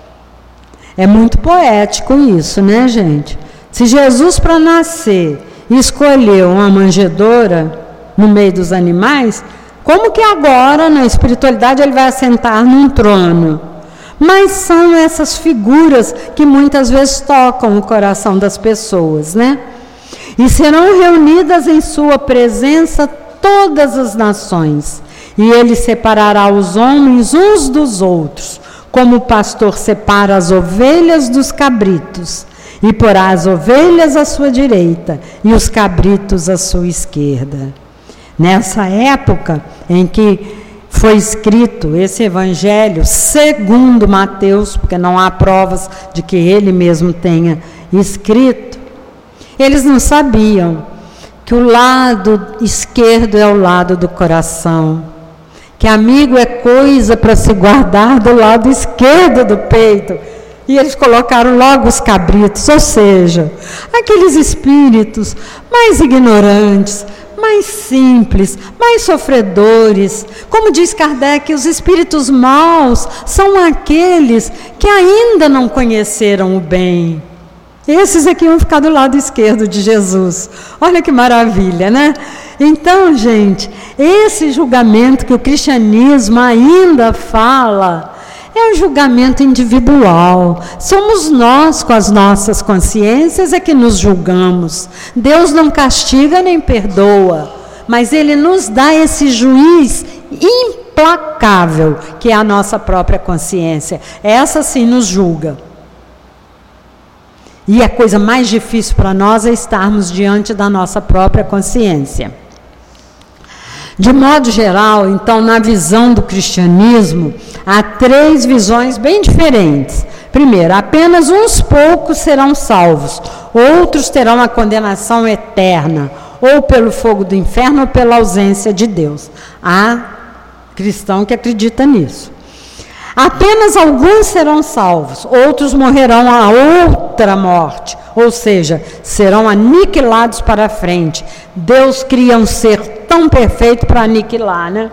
É muito poético isso, né, gente? Se Jesus, para nascer, escolheu uma manjedoura no meio dos animais, como que agora, na espiritualidade, ele vai assentar num trono? Mas são essas figuras que muitas vezes tocam o coração das pessoas, né? E serão reunidas em sua presença todas as nações, e ele separará os homens uns dos outros, como o pastor separa as ovelhas dos cabritos, e porá as ovelhas à sua direita e os cabritos à sua esquerda. Nessa época em que foi escrito esse evangelho, segundo Mateus, porque não há provas de que ele mesmo tenha escrito, eles não sabiam que o lado esquerdo é o lado do coração, que amigo é coisa para se guardar do lado esquerdo do peito. E eles colocaram logo os cabritos, ou seja, aqueles espíritos mais ignorantes, mais simples, mais sofredores. Como diz Kardec, os espíritos maus são aqueles que ainda não conheceram o bem. Esses aqui vão ficar do lado esquerdo de Jesus. Olha que maravilha, né? Então, gente, esse julgamento que o cristianismo ainda fala é um julgamento individual. Somos nós, com as nossas consciências, é que nos julgamos. Deus não castiga nem perdoa, mas Ele nos dá esse juiz implacável, que é a nossa própria consciência. Essa sim nos julga. E a coisa mais difícil para nós é estarmos diante da nossa própria consciência. De modo geral, então, na visão do cristianismo, há três visões bem diferentes. Primeiro, apenas uns poucos serão salvos, outros terão a condenação eterna, ou pelo fogo do inferno, ou pela ausência de Deus. Há cristão que acredita nisso. Apenas alguns serão salvos, outros morrerão a outra morte, ou seja, serão aniquilados para a frente. Deus cria um ser tão perfeito para aniquilar, né?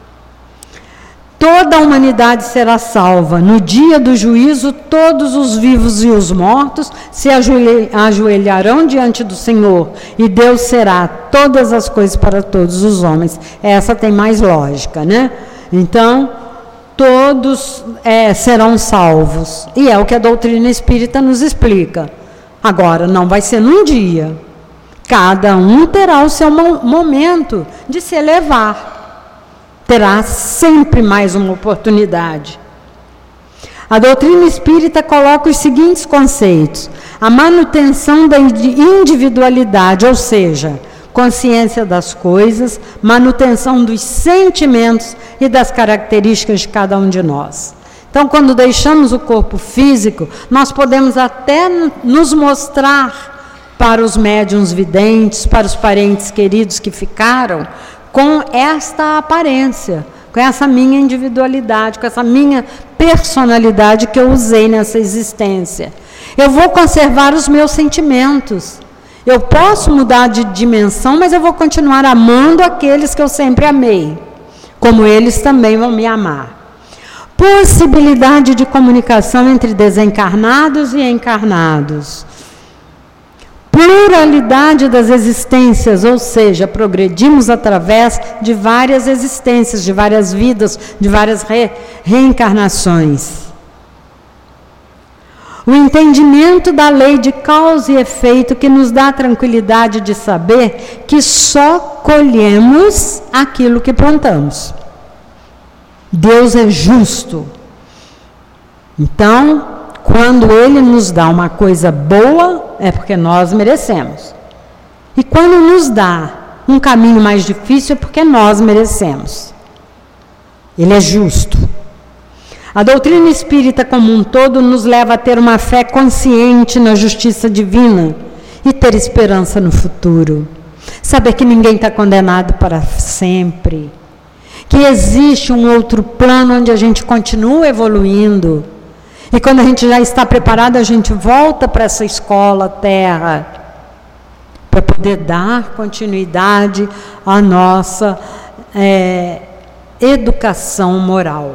Toda a humanidade será salva. No dia do juízo, todos os vivos e os mortos se ajoelharão diante do Senhor, e Deus será todas as coisas para todos os homens. Essa tem mais lógica, né? Então, todos é, serão salvos. E é o que a doutrina espírita nos explica. Agora, não vai ser num dia. Cada um terá o seu momento de se elevar. Terá sempre mais uma oportunidade. A doutrina espírita coloca os seguintes conceitos: a manutenção da individualidade, ou seja, consciência das coisas, manutenção dos sentimentos e das características de cada um de nós. Então, quando deixamos o corpo físico, nós podemos até nos mostrar para os médiuns videntes, para os parentes queridos que ficaram, com esta aparência, com essa minha individualidade, com essa minha personalidade que eu usei nessa existência. Eu vou conservar os meus sentimentos. Eu posso mudar de dimensão, mas eu vou continuar amando aqueles que eu sempre amei, como eles também vão me amar. possibilidade de comunicação entre desencarnados e encarnados, pluralidade das existências, ou seja, progredimos através de várias existências, de várias vidas, de várias re- reencarnações. O entendimento da lei de causa e efeito, que nos dá a tranquilidade de saber que só colhemos aquilo que plantamos. Deus é justo. Então, quando Ele nos dá uma coisa boa, é porque nós merecemos. E quando nos dá um caminho mais difícil, é porque nós merecemos. Ele é justo. A doutrina espírita como um todo nos leva a ter uma fé consciente na justiça divina e ter esperança no futuro. Saber que ninguém está condenado para sempre. Que existe um outro plano onde a gente continua evoluindo. E quando a gente já está preparado, a gente volta para essa escola terra, para poder dar continuidade à nossa é, educação moral.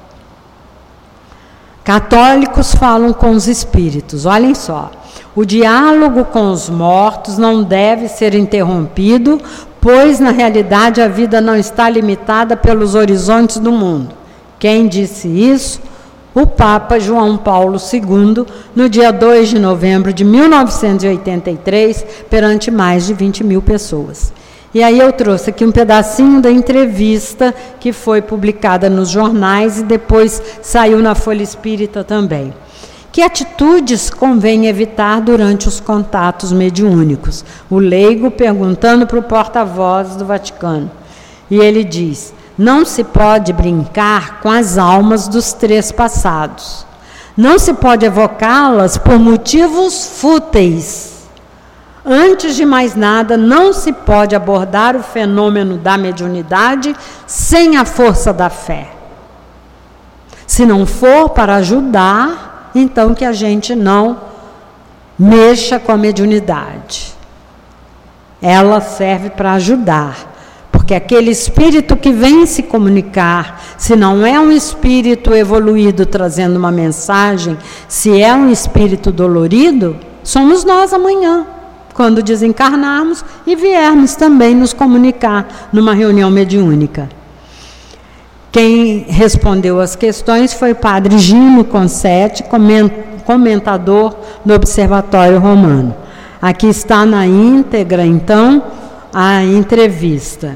Católicos falam com os espíritos, olhem só. O diálogo com os mortos não deve ser interrompido, pois na realidade a vida não está limitada pelos horizontes do mundo. Quem disse isso? O Papa João Paulo segundo, no dia dois de novembro de mil novecentos e oitenta e três, perante mais de vinte mil pessoas. E aí eu trouxe aqui um pedacinho da entrevista que foi publicada nos jornais e depois saiu na Folha Espírita também. Que atitudes convém evitar durante os contatos mediúnicos? O leigo perguntando para o porta-voz do Vaticano. E ele diz: não se pode brincar com as almas dos três passados. Não se pode evocá-las por motivos fúteis. Antes de mais nada, não se pode abordar o fenômeno da mediunidade sem a força da fé. Se não for para ajudar, então que a gente não mexa com a mediunidade. Ela serve para ajudar, porque aquele espírito que vem se comunicar, se não é um espírito evoluído trazendo uma mensagem, se é um espírito dolorido, somos nós amanhã, quando desencarnarmos e viermos também nos comunicar numa reunião mediúnica. Quem respondeu as questões foi o padre Gino Concetti, comentador do Observatório Romano. Aqui está na íntegra, então, a entrevista.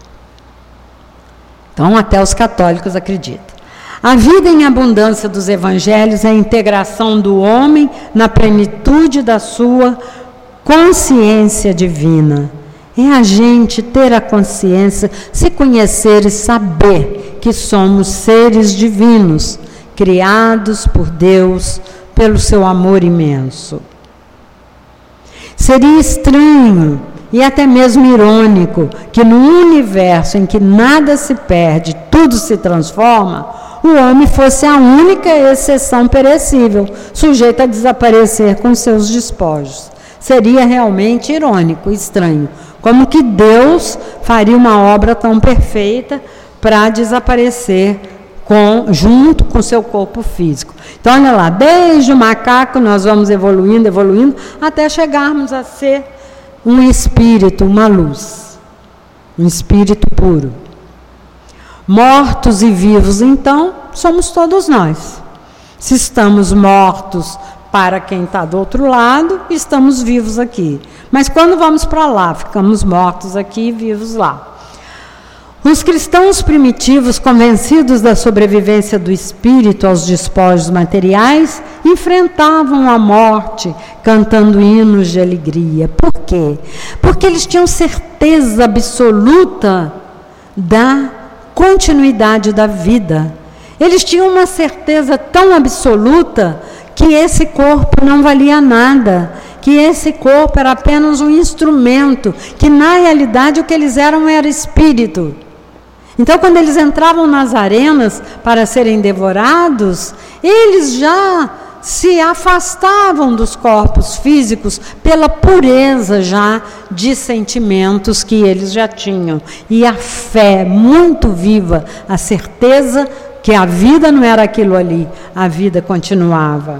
Então, até os católicos acreditam. A vida em abundância dos evangelhos é a integração do homem na plenitude da sua consciência divina. É a gente ter a consciência, se conhecer e saber que somos seres divinos, criados por Deus, pelo seu amor imenso. Seria estranho e até mesmo irônico que no universo em que nada se perde, tudo se transforma, o homem fosse a única exceção perecível, sujeita a desaparecer com seus despojos. Seria realmente irônico, estranho. Como que Deus faria uma obra tão perfeita para desaparecer com, junto com seu corpo físico? Então, olha lá, desde o macaco nós vamos evoluindo, evoluindo, até chegarmos a ser um espírito, uma luz, um espírito puro. Mortos e vivos, então, somos todos nós. Se estamos mortos para quem está do outro lado, estamos vivos aqui. Mas quando vamos para lá, ficamos mortos aqui e vivos lá. Os cristãos primitivos, convencidos da sobrevivência do espírito aos despojos materiais, enfrentavam a morte cantando hinos de alegria. Por quê? Porque eles tinham certeza absoluta da continuidade da vida. Eles tinham uma certeza tão absoluta que esse corpo não valia nada, que esse corpo era apenas um instrumento, que na realidade o que eles eram era espírito. Então, quando eles entravam nas arenas para serem devorados, eles já se afastavam dos corpos físicos pela pureza já de sentimentos que eles já tinham. E a fé muito viva, a certeza que a vida não era aquilo ali, a vida continuava.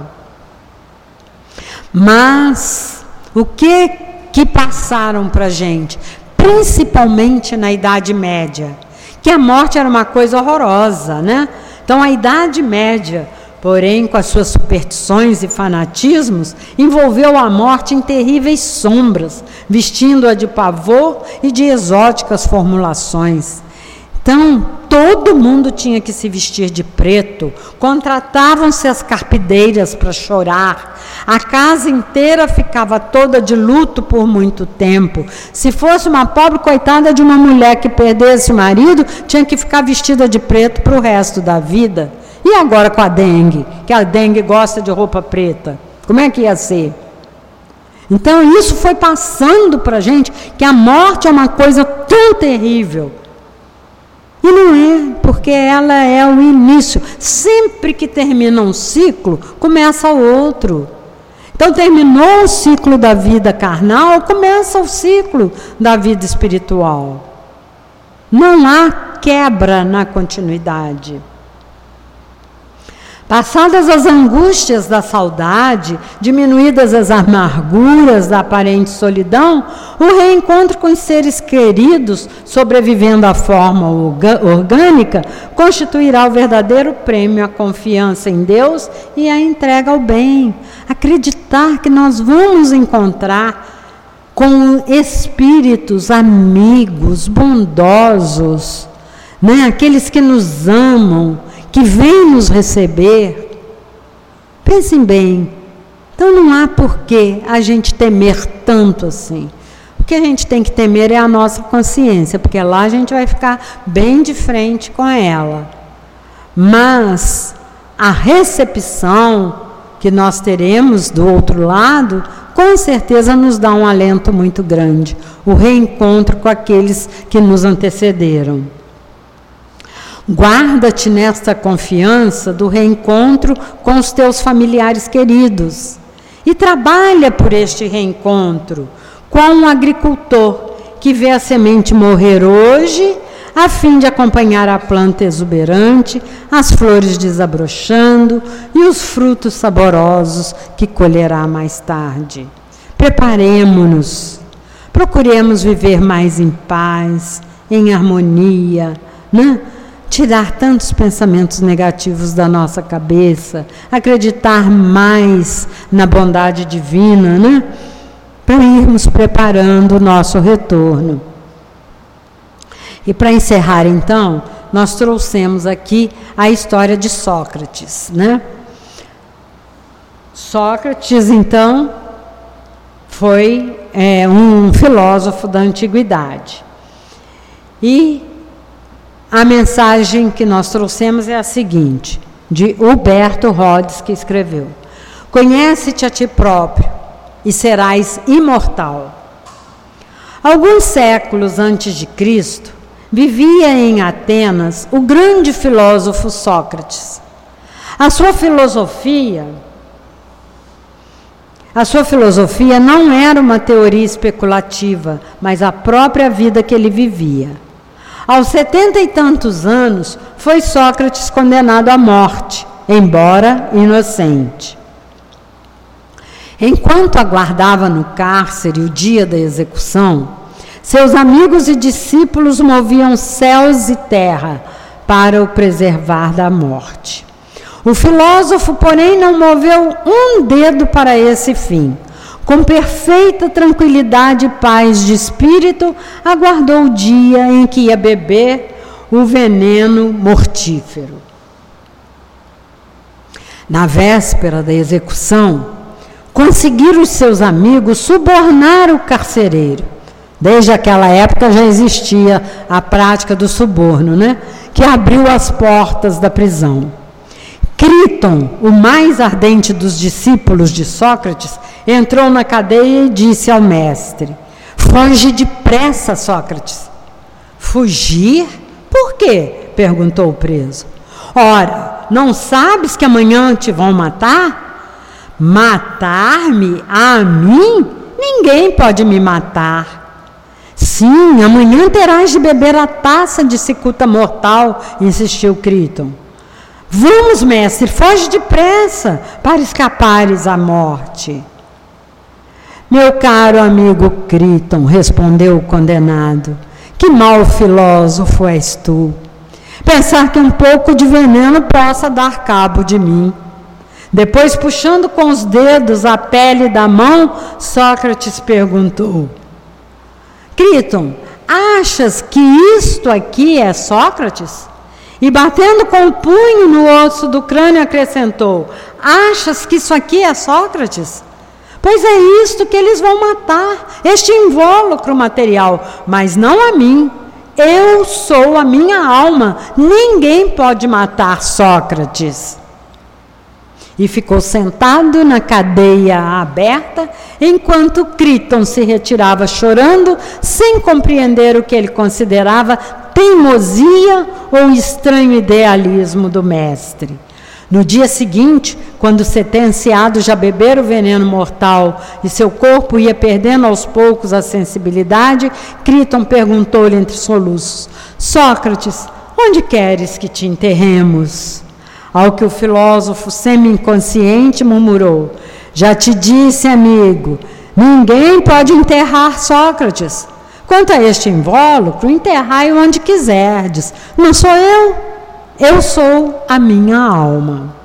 Mas o que que passaram para a gente, principalmente na Idade Média, que a morte era uma coisa horrorosa, né? Então a Idade Média, porém, com as suas superstições e fanatismos, envolveu a morte em terríveis sombras, vestindo-a de pavor e de exóticas formulações. Então, todo mundo tinha que se vestir de preto, contratavam-se as carpideiras para chorar, a casa inteira ficava toda de luto por muito tempo. Se fosse uma pobre coitada de uma mulher que perdesse o marido, tinha que ficar vestida de preto para o resto da vida. E agora com a dengue, que a dengue gosta de roupa preta, como é que ia ser? Então isso foi passando para a gente, que a morte é uma coisa tão terrível. E não é, porque ela é o início. Sempre que termina um ciclo, começa outro. Então terminou o ciclo da vida carnal, começa o ciclo da vida espiritual. Não há quebra na continuidade. Passadas as angústias da saudade, diminuídas as amarguras da aparente solidão, o reencontro com os seres queridos, sobrevivendo à forma orgânica, constituirá o verdadeiro prêmio à confiança em Deus e à entrega ao bem. Acreditar que nós vamos encontrar com espíritos amigos, bondosos, né? Aqueles que nos amam, que vem nos receber. Pensem bem, então não há por que a gente temer tanto assim. O que a gente tem que temer é a nossa consciência, porque lá a gente vai ficar bem de frente com ela. Mas a recepção que nós teremos do outro lado, com certeza nos dá um alento muito grande. O reencontro com aqueles que nos antecederam. Guarda-te nesta confiança do reencontro com os teus familiares queridos e trabalha por este reencontro com um agricultor que vê a semente morrer hoje a fim de acompanhar a planta exuberante, as flores desabrochando e os frutos saborosos que colherá mais tarde. Preparemo-nos, procuremos viver mais em paz, em harmonia, né? Tirar tantos pensamentos negativos da nossa cabeça, acreditar mais na bondade divina, né? Para irmos preparando o nosso retorno. E para encerrar, então, nós trouxemos aqui a história de Sócrates, né? Sócrates, então, foi é, um filósofo da antiguidade. E a mensagem que nós trouxemos é a seguinte, de Huberto Rhodes, que escreveu: conhece-te a ti próprio e serás imortal. Alguns séculos antes de Cristo, vivia em Atenas o grande filósofo Sócrates. A sua filosofia, a sua filosofia não era uma teoria especulativa, mas a própria vida que ele vivia. Aos setenta e tantos anos, foi Sócrates condenado à morte, embora inocente. Enquanto aguardava no cárcere o dia da execução, seus amigos e discípulos moviam céus e terra para o preservar da morte. O filósofo, porém, não moveu um dedo para esse fim. Com perfeita tranquilidade e paz de espírito, aguardou o dia em que ia beber o veneno mortífero. Na véspera da execução, conseguiram os seus amigos subornar o carcereiro. Desde aquela época já existia a prática do suborno, né? Que abriu as portas da prisão. Críton, o mais ardente dos discípulos de Sócrates, entrou na cadeia e disse ao mestre: foge depressa, Sócrates. Fugir? Por quê? Perguntou o preso. Ora, não sabes que amanhã te vão matar? Matar-me? A mim? Ninguém pode me matar. Sim, amanhã terás de beber a taça de cicuta mortal, insistiu Críton. Vamos, mestre, foge depressa para escapares à morte. Meu caro amigo Críton, respondeu o condenado, que mau filósofo és tu. Pensar que um pouco de veneno possa dar cabo de mim. Depois, puxando com os dedos a pele da mão, Sócrates perguntou: Críton, achas que isto aqui é Sócrates? E batendo com o punho no osso do crânio, acrescentou: achas que isso aqui é Sócrates? Pois é isto que eles vão matar, este invólucro material, mas não a mim. Eu sou a minha alma, ninguém pode matar Sócrates. E ficou sentado na cadeia aberta, enquanto Críton se retirava chorando, sem compreender o que ele considerava teimosia ou estranho idealismo do mestre. No dia seguinte, quando o sentenciado já bebera o veneno mortal e seu corpo ia perdendo aos poucos a sensibilidade, Críton perguntou-lhe entre soluços: Sócrates, onde queres que te enterremos? Ao que o filósofo semi-inconsciente murmurou: já te disse, amigo, ninguém pode enterrar Sócrates. Quanto a este invólucro, enterrai-o onde quiserdes. Não sou eu, eu sou a minha alma.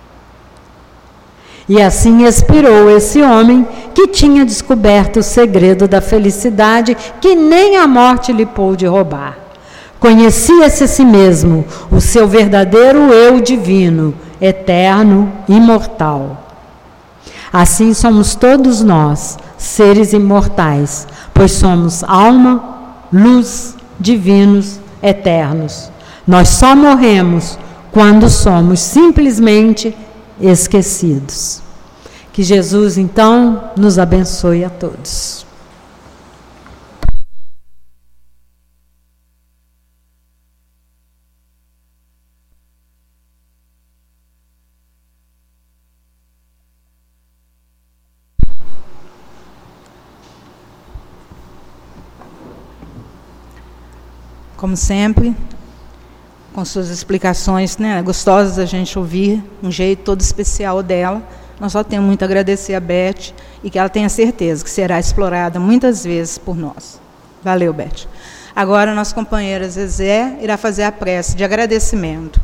E assim expirou esse homem que tinha descoberto o segredo da felicidade que nem a morte lhe pôde roubar. Conhecia-se a si mesmo, o seu verdadeiro eu divino, eterno, imortal. Assim somos todos nós, seres imortais, pois somos alma, luz, divinos, eternos. Nós só morremos quando somos simplesmente esquecidos. Que Jesus, então, nos abençoe a todos. Como sempre, com suas explicações, né, gostosas a gente ouvir, um jeito todo especial dela. Nós só temos muito a agradecer a Beth e que ela tenha certeza que será explorada muitas vezes por nós. Valeu, Beth. Agora, nossa companheira Zezé irá fazer a prece de agradecimento.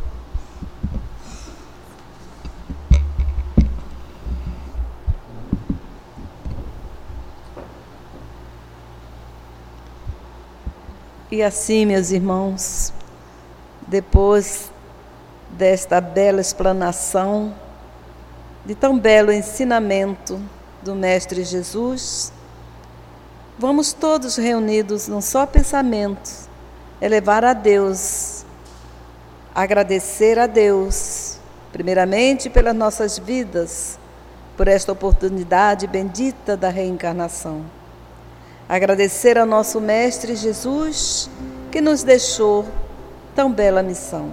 E assim, meus irmãos, depois desta bela explanação, de tão belo ensinamento do Mestre Jesus, vamos todos reunidos num só pensamento, elevar a Deus, agradecer a Deus, primeiramente pelas nossas vidas, por esta oportunidade bendita da reencarnação. Agradecer ao nosso Mestre Jesus, que nos deixou tão bela missão.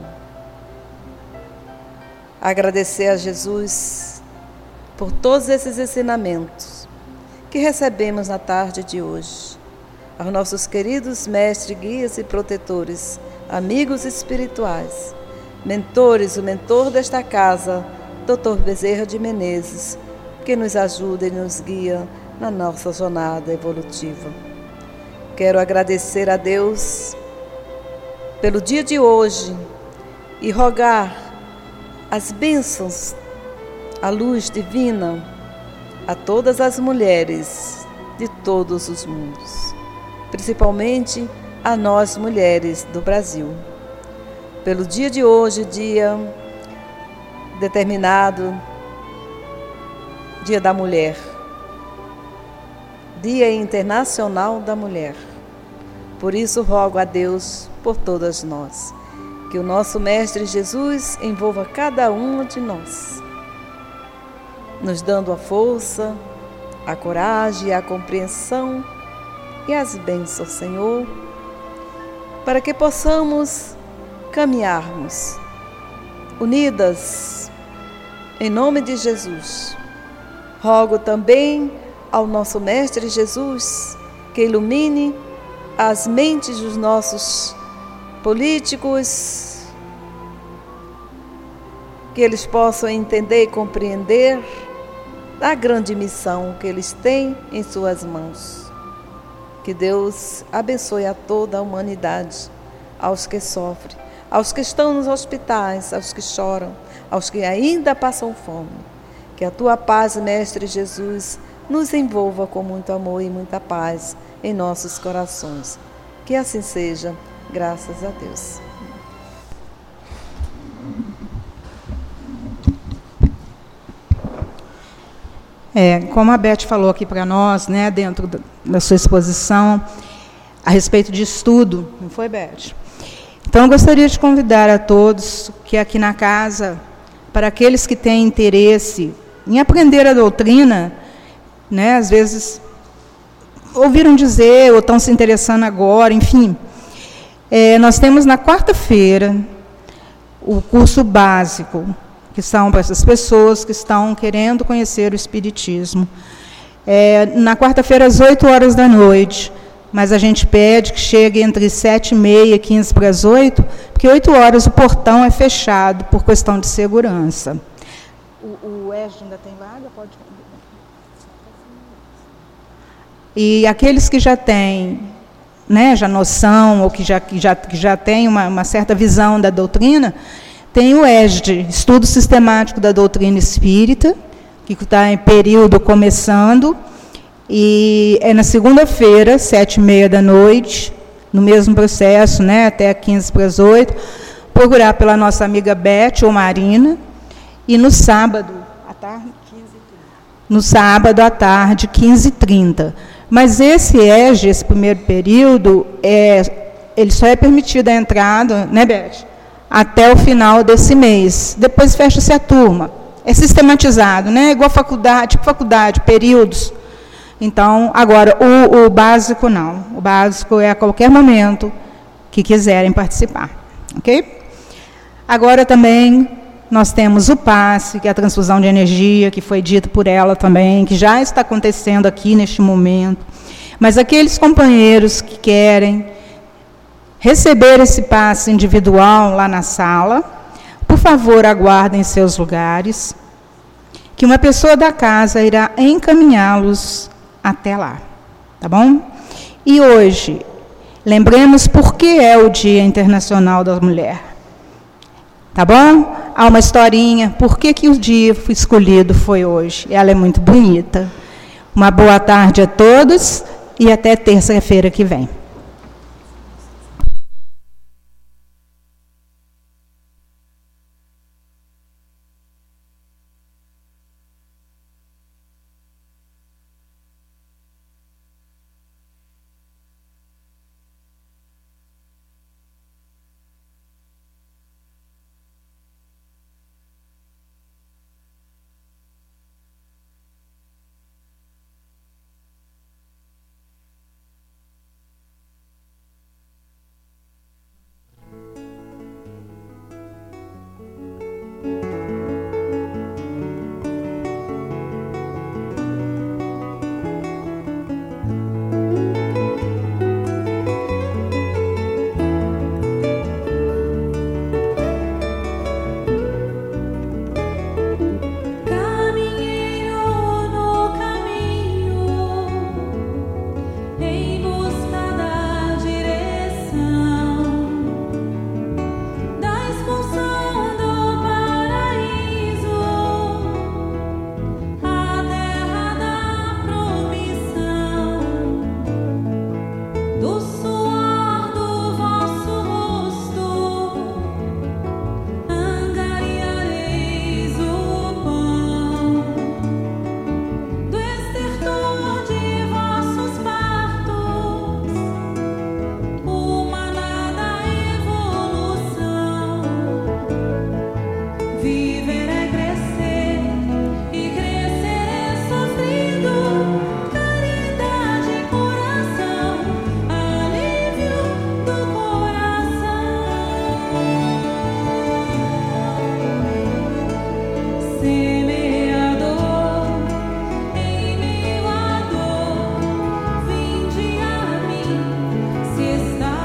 Agradecer a Jesus por todos esses ensinamentos que recebemos na tarde de hoje. Aos nossos queridos mestres, guias e protetores, amigos espirituais, mentores, o mentor desta casa, doutor Bezerra de Menezes, que nos ajuda e nos guia na nossa jornada evolutiva. Quero agradecer a Deus pelo dia de hoje e rogar as bênçãos, a luz divina a todas as mulheres de todos os mundos, principalmente a nós mulheres do Brasil. Pelo dia de hoje, dia determinado, Dia da Mulher, Dia Internacional da Mulher. Por isso rogo a Deus por todas nós, que o nosso Mestre Jesus envolva cada uma de nós, nos dando a força, a coragem, a compreensão e as bênçãos, Senhor, para que possamos caminharmos unidas em nome de Jesus. Rogo também ao nosso Mestre Jesus que ilumine as mentes dos nossos políticos, que eles possam entender e compreender a grande missão que eles têm em suas mãos. Que Deus abençoe a toda a humanidade, aos que sofrem, aos que estão nos hospitais, aos que choram, aos que ainda passam fome. Que a tua paz, Mestre Jesus, nos envolva com muito amor e muita paz em nossos corações. Que assim seja, graças a Deus. É, como a Beth falou aqui para nós, né, dentro da, da sua exposição, a respeito de estudo, não foi, Beth? Então, eu gostaria de convidar a todos que aqui na casa, para aqueles que têm interesse em aprender a doutrina, né, às vezes ouviram dizer ou estão se interessando agora, enfim, é, nós temos na quarta-feira o curso básico, que são para essas pessoas que estão querendo conhecer o Espiritismo. É, na quarta-feira, às oito horas da noite, mas a gente pede que chegue entre sete e meia e quinze para as oito, porque oito horas o portão é fechado por questão de segurança. O, o E S D ainda tem vaga? Pode. E aqueles que já têm, né, já noção, ou que já, que já, que já têm uma, uma certa visão da doutrina, tem o E S D, Estudo Sistemático da Doutrina Espírita, que está em período começando, e é na segunda-feira, sete e meia da noite, no mesmo processo, né, até quinze para as oito, procurar pela nossa amiga Beth ou Marina, e no sábado, à tarde, no sábado à tarde, quinze e trinta. Mas esse E S D, esse primeiro período, é, ele só é permitido a entrada, né, Beth? Até o final desse mês. Depois fecha-se a turma. É sistematizado, né? Igual faculdade, tipo faculdade, períodos. Então, agora, o, o básico não. O básico é a qualquer momento que quiserem participar. Ok? Agora também nós temos o passe, que é a transfusão de energia, que foi dito por ela também, que já está acontecendo aqui neste momento. Mas aqueles companheiros que querem receber esse passe individual lá na sala, por favor, aguardem seus lugares, que uma pessoa da casa irá encaminhá-los até lá, tá bom? E hoje, lembremos por que é o Dia Internacional da Mulher, tá bom? Há uma historinha, por que, que o dia escolhido foi hoje? Ela é muito bonita. Uma boa tarde a todos e até terça-feira que vem.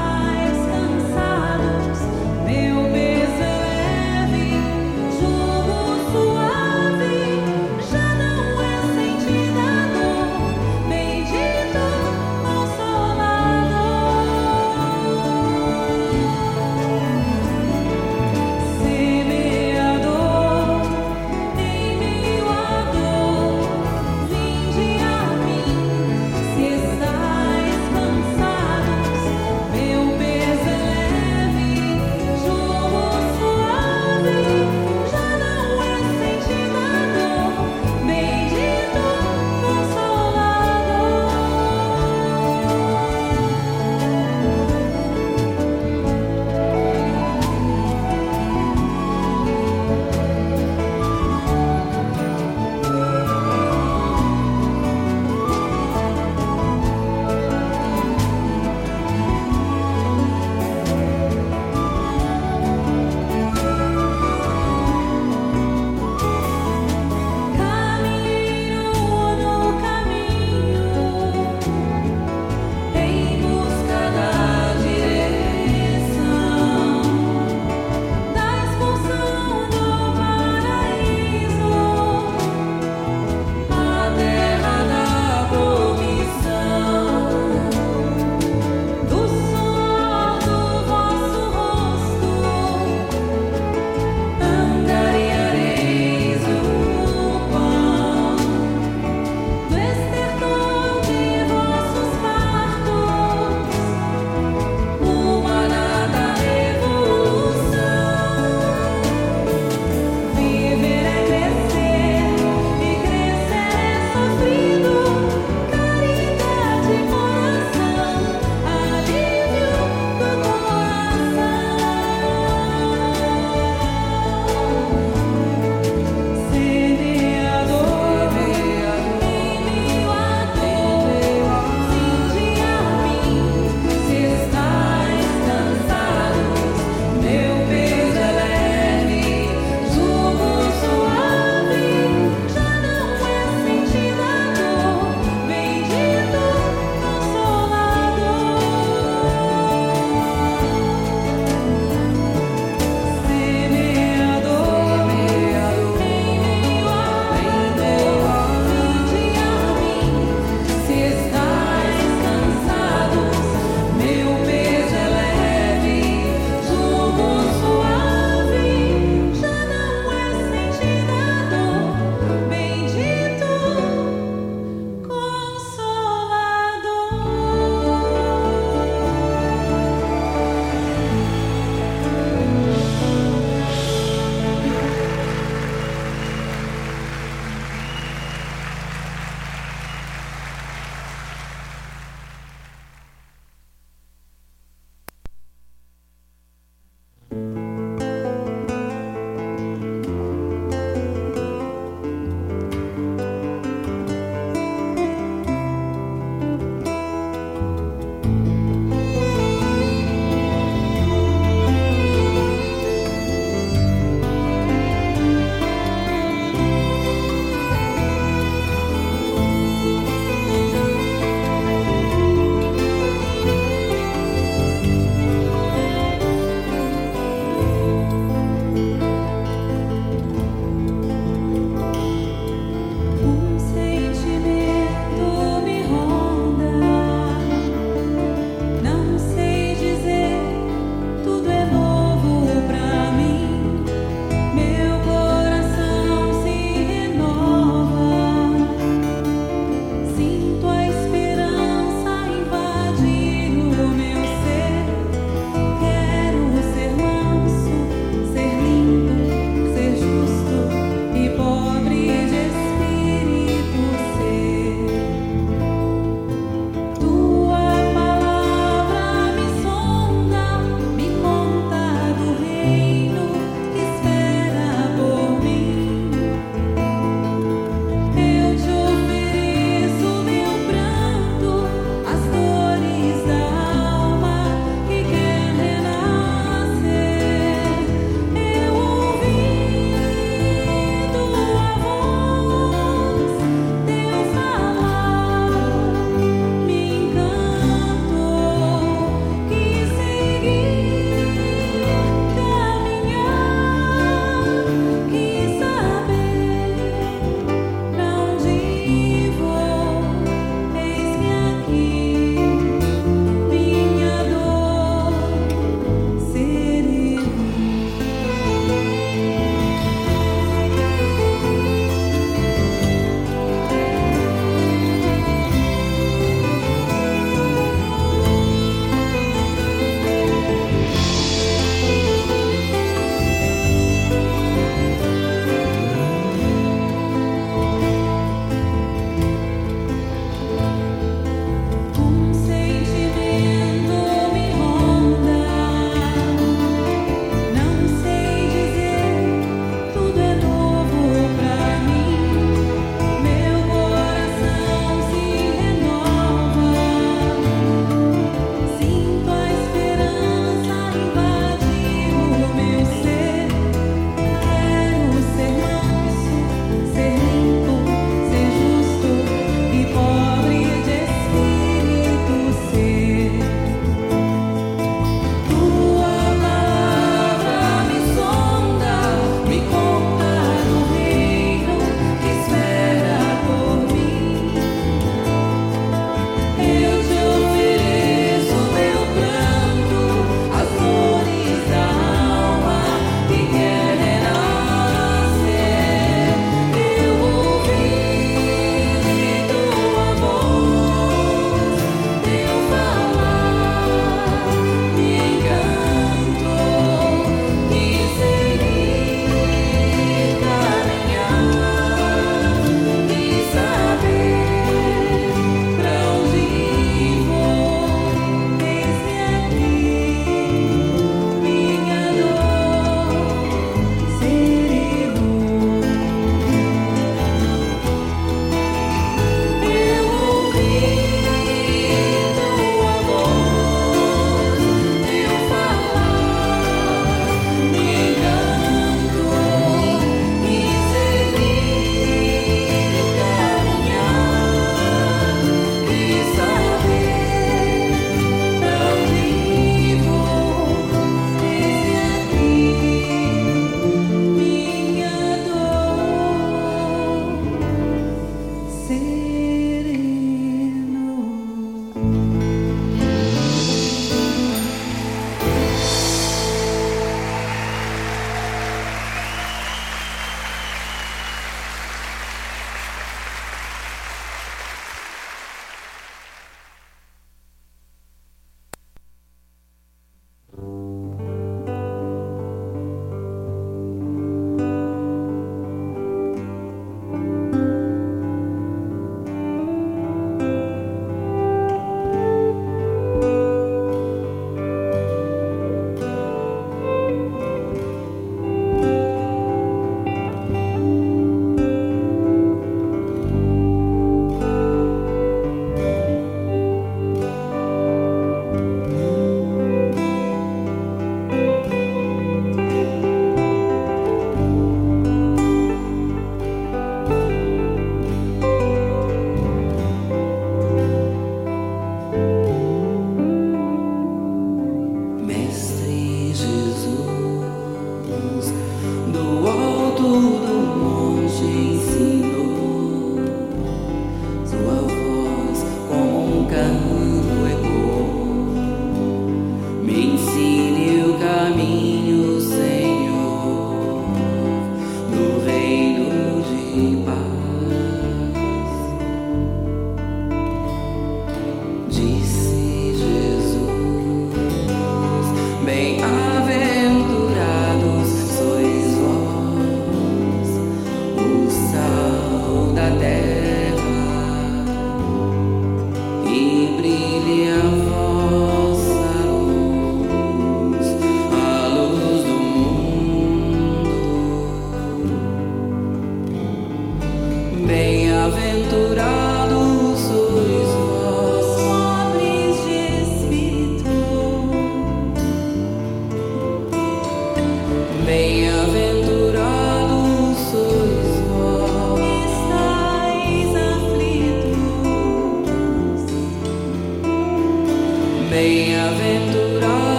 Meu peso é leve,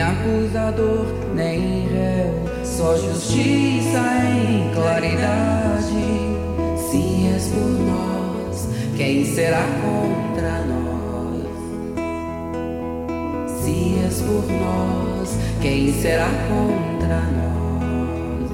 acusador, nem réu, só justiça em claridade. Se és por nós, quem será contra nós? Se és por nós, quem será contra nós?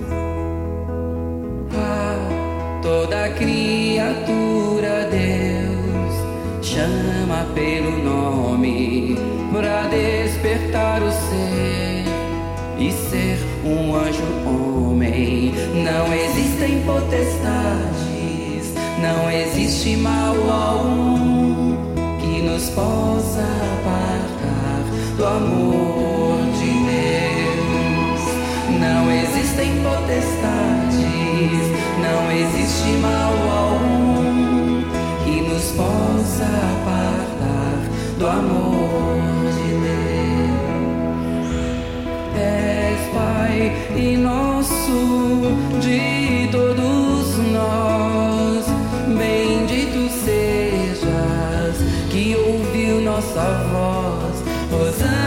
Ah, toda criatura Deus chama pelo nome, pra despertar o ser e ser um anjo homem. Não existem potestades, não existe mal algum que nos possa apartar do amor de Deus. Não existem potestades, não existe mal algum que nos possa apartar do amor de Deus. És Pai e nosso de todos nós, bendito sejas que ouviu nossa voz. Hosana.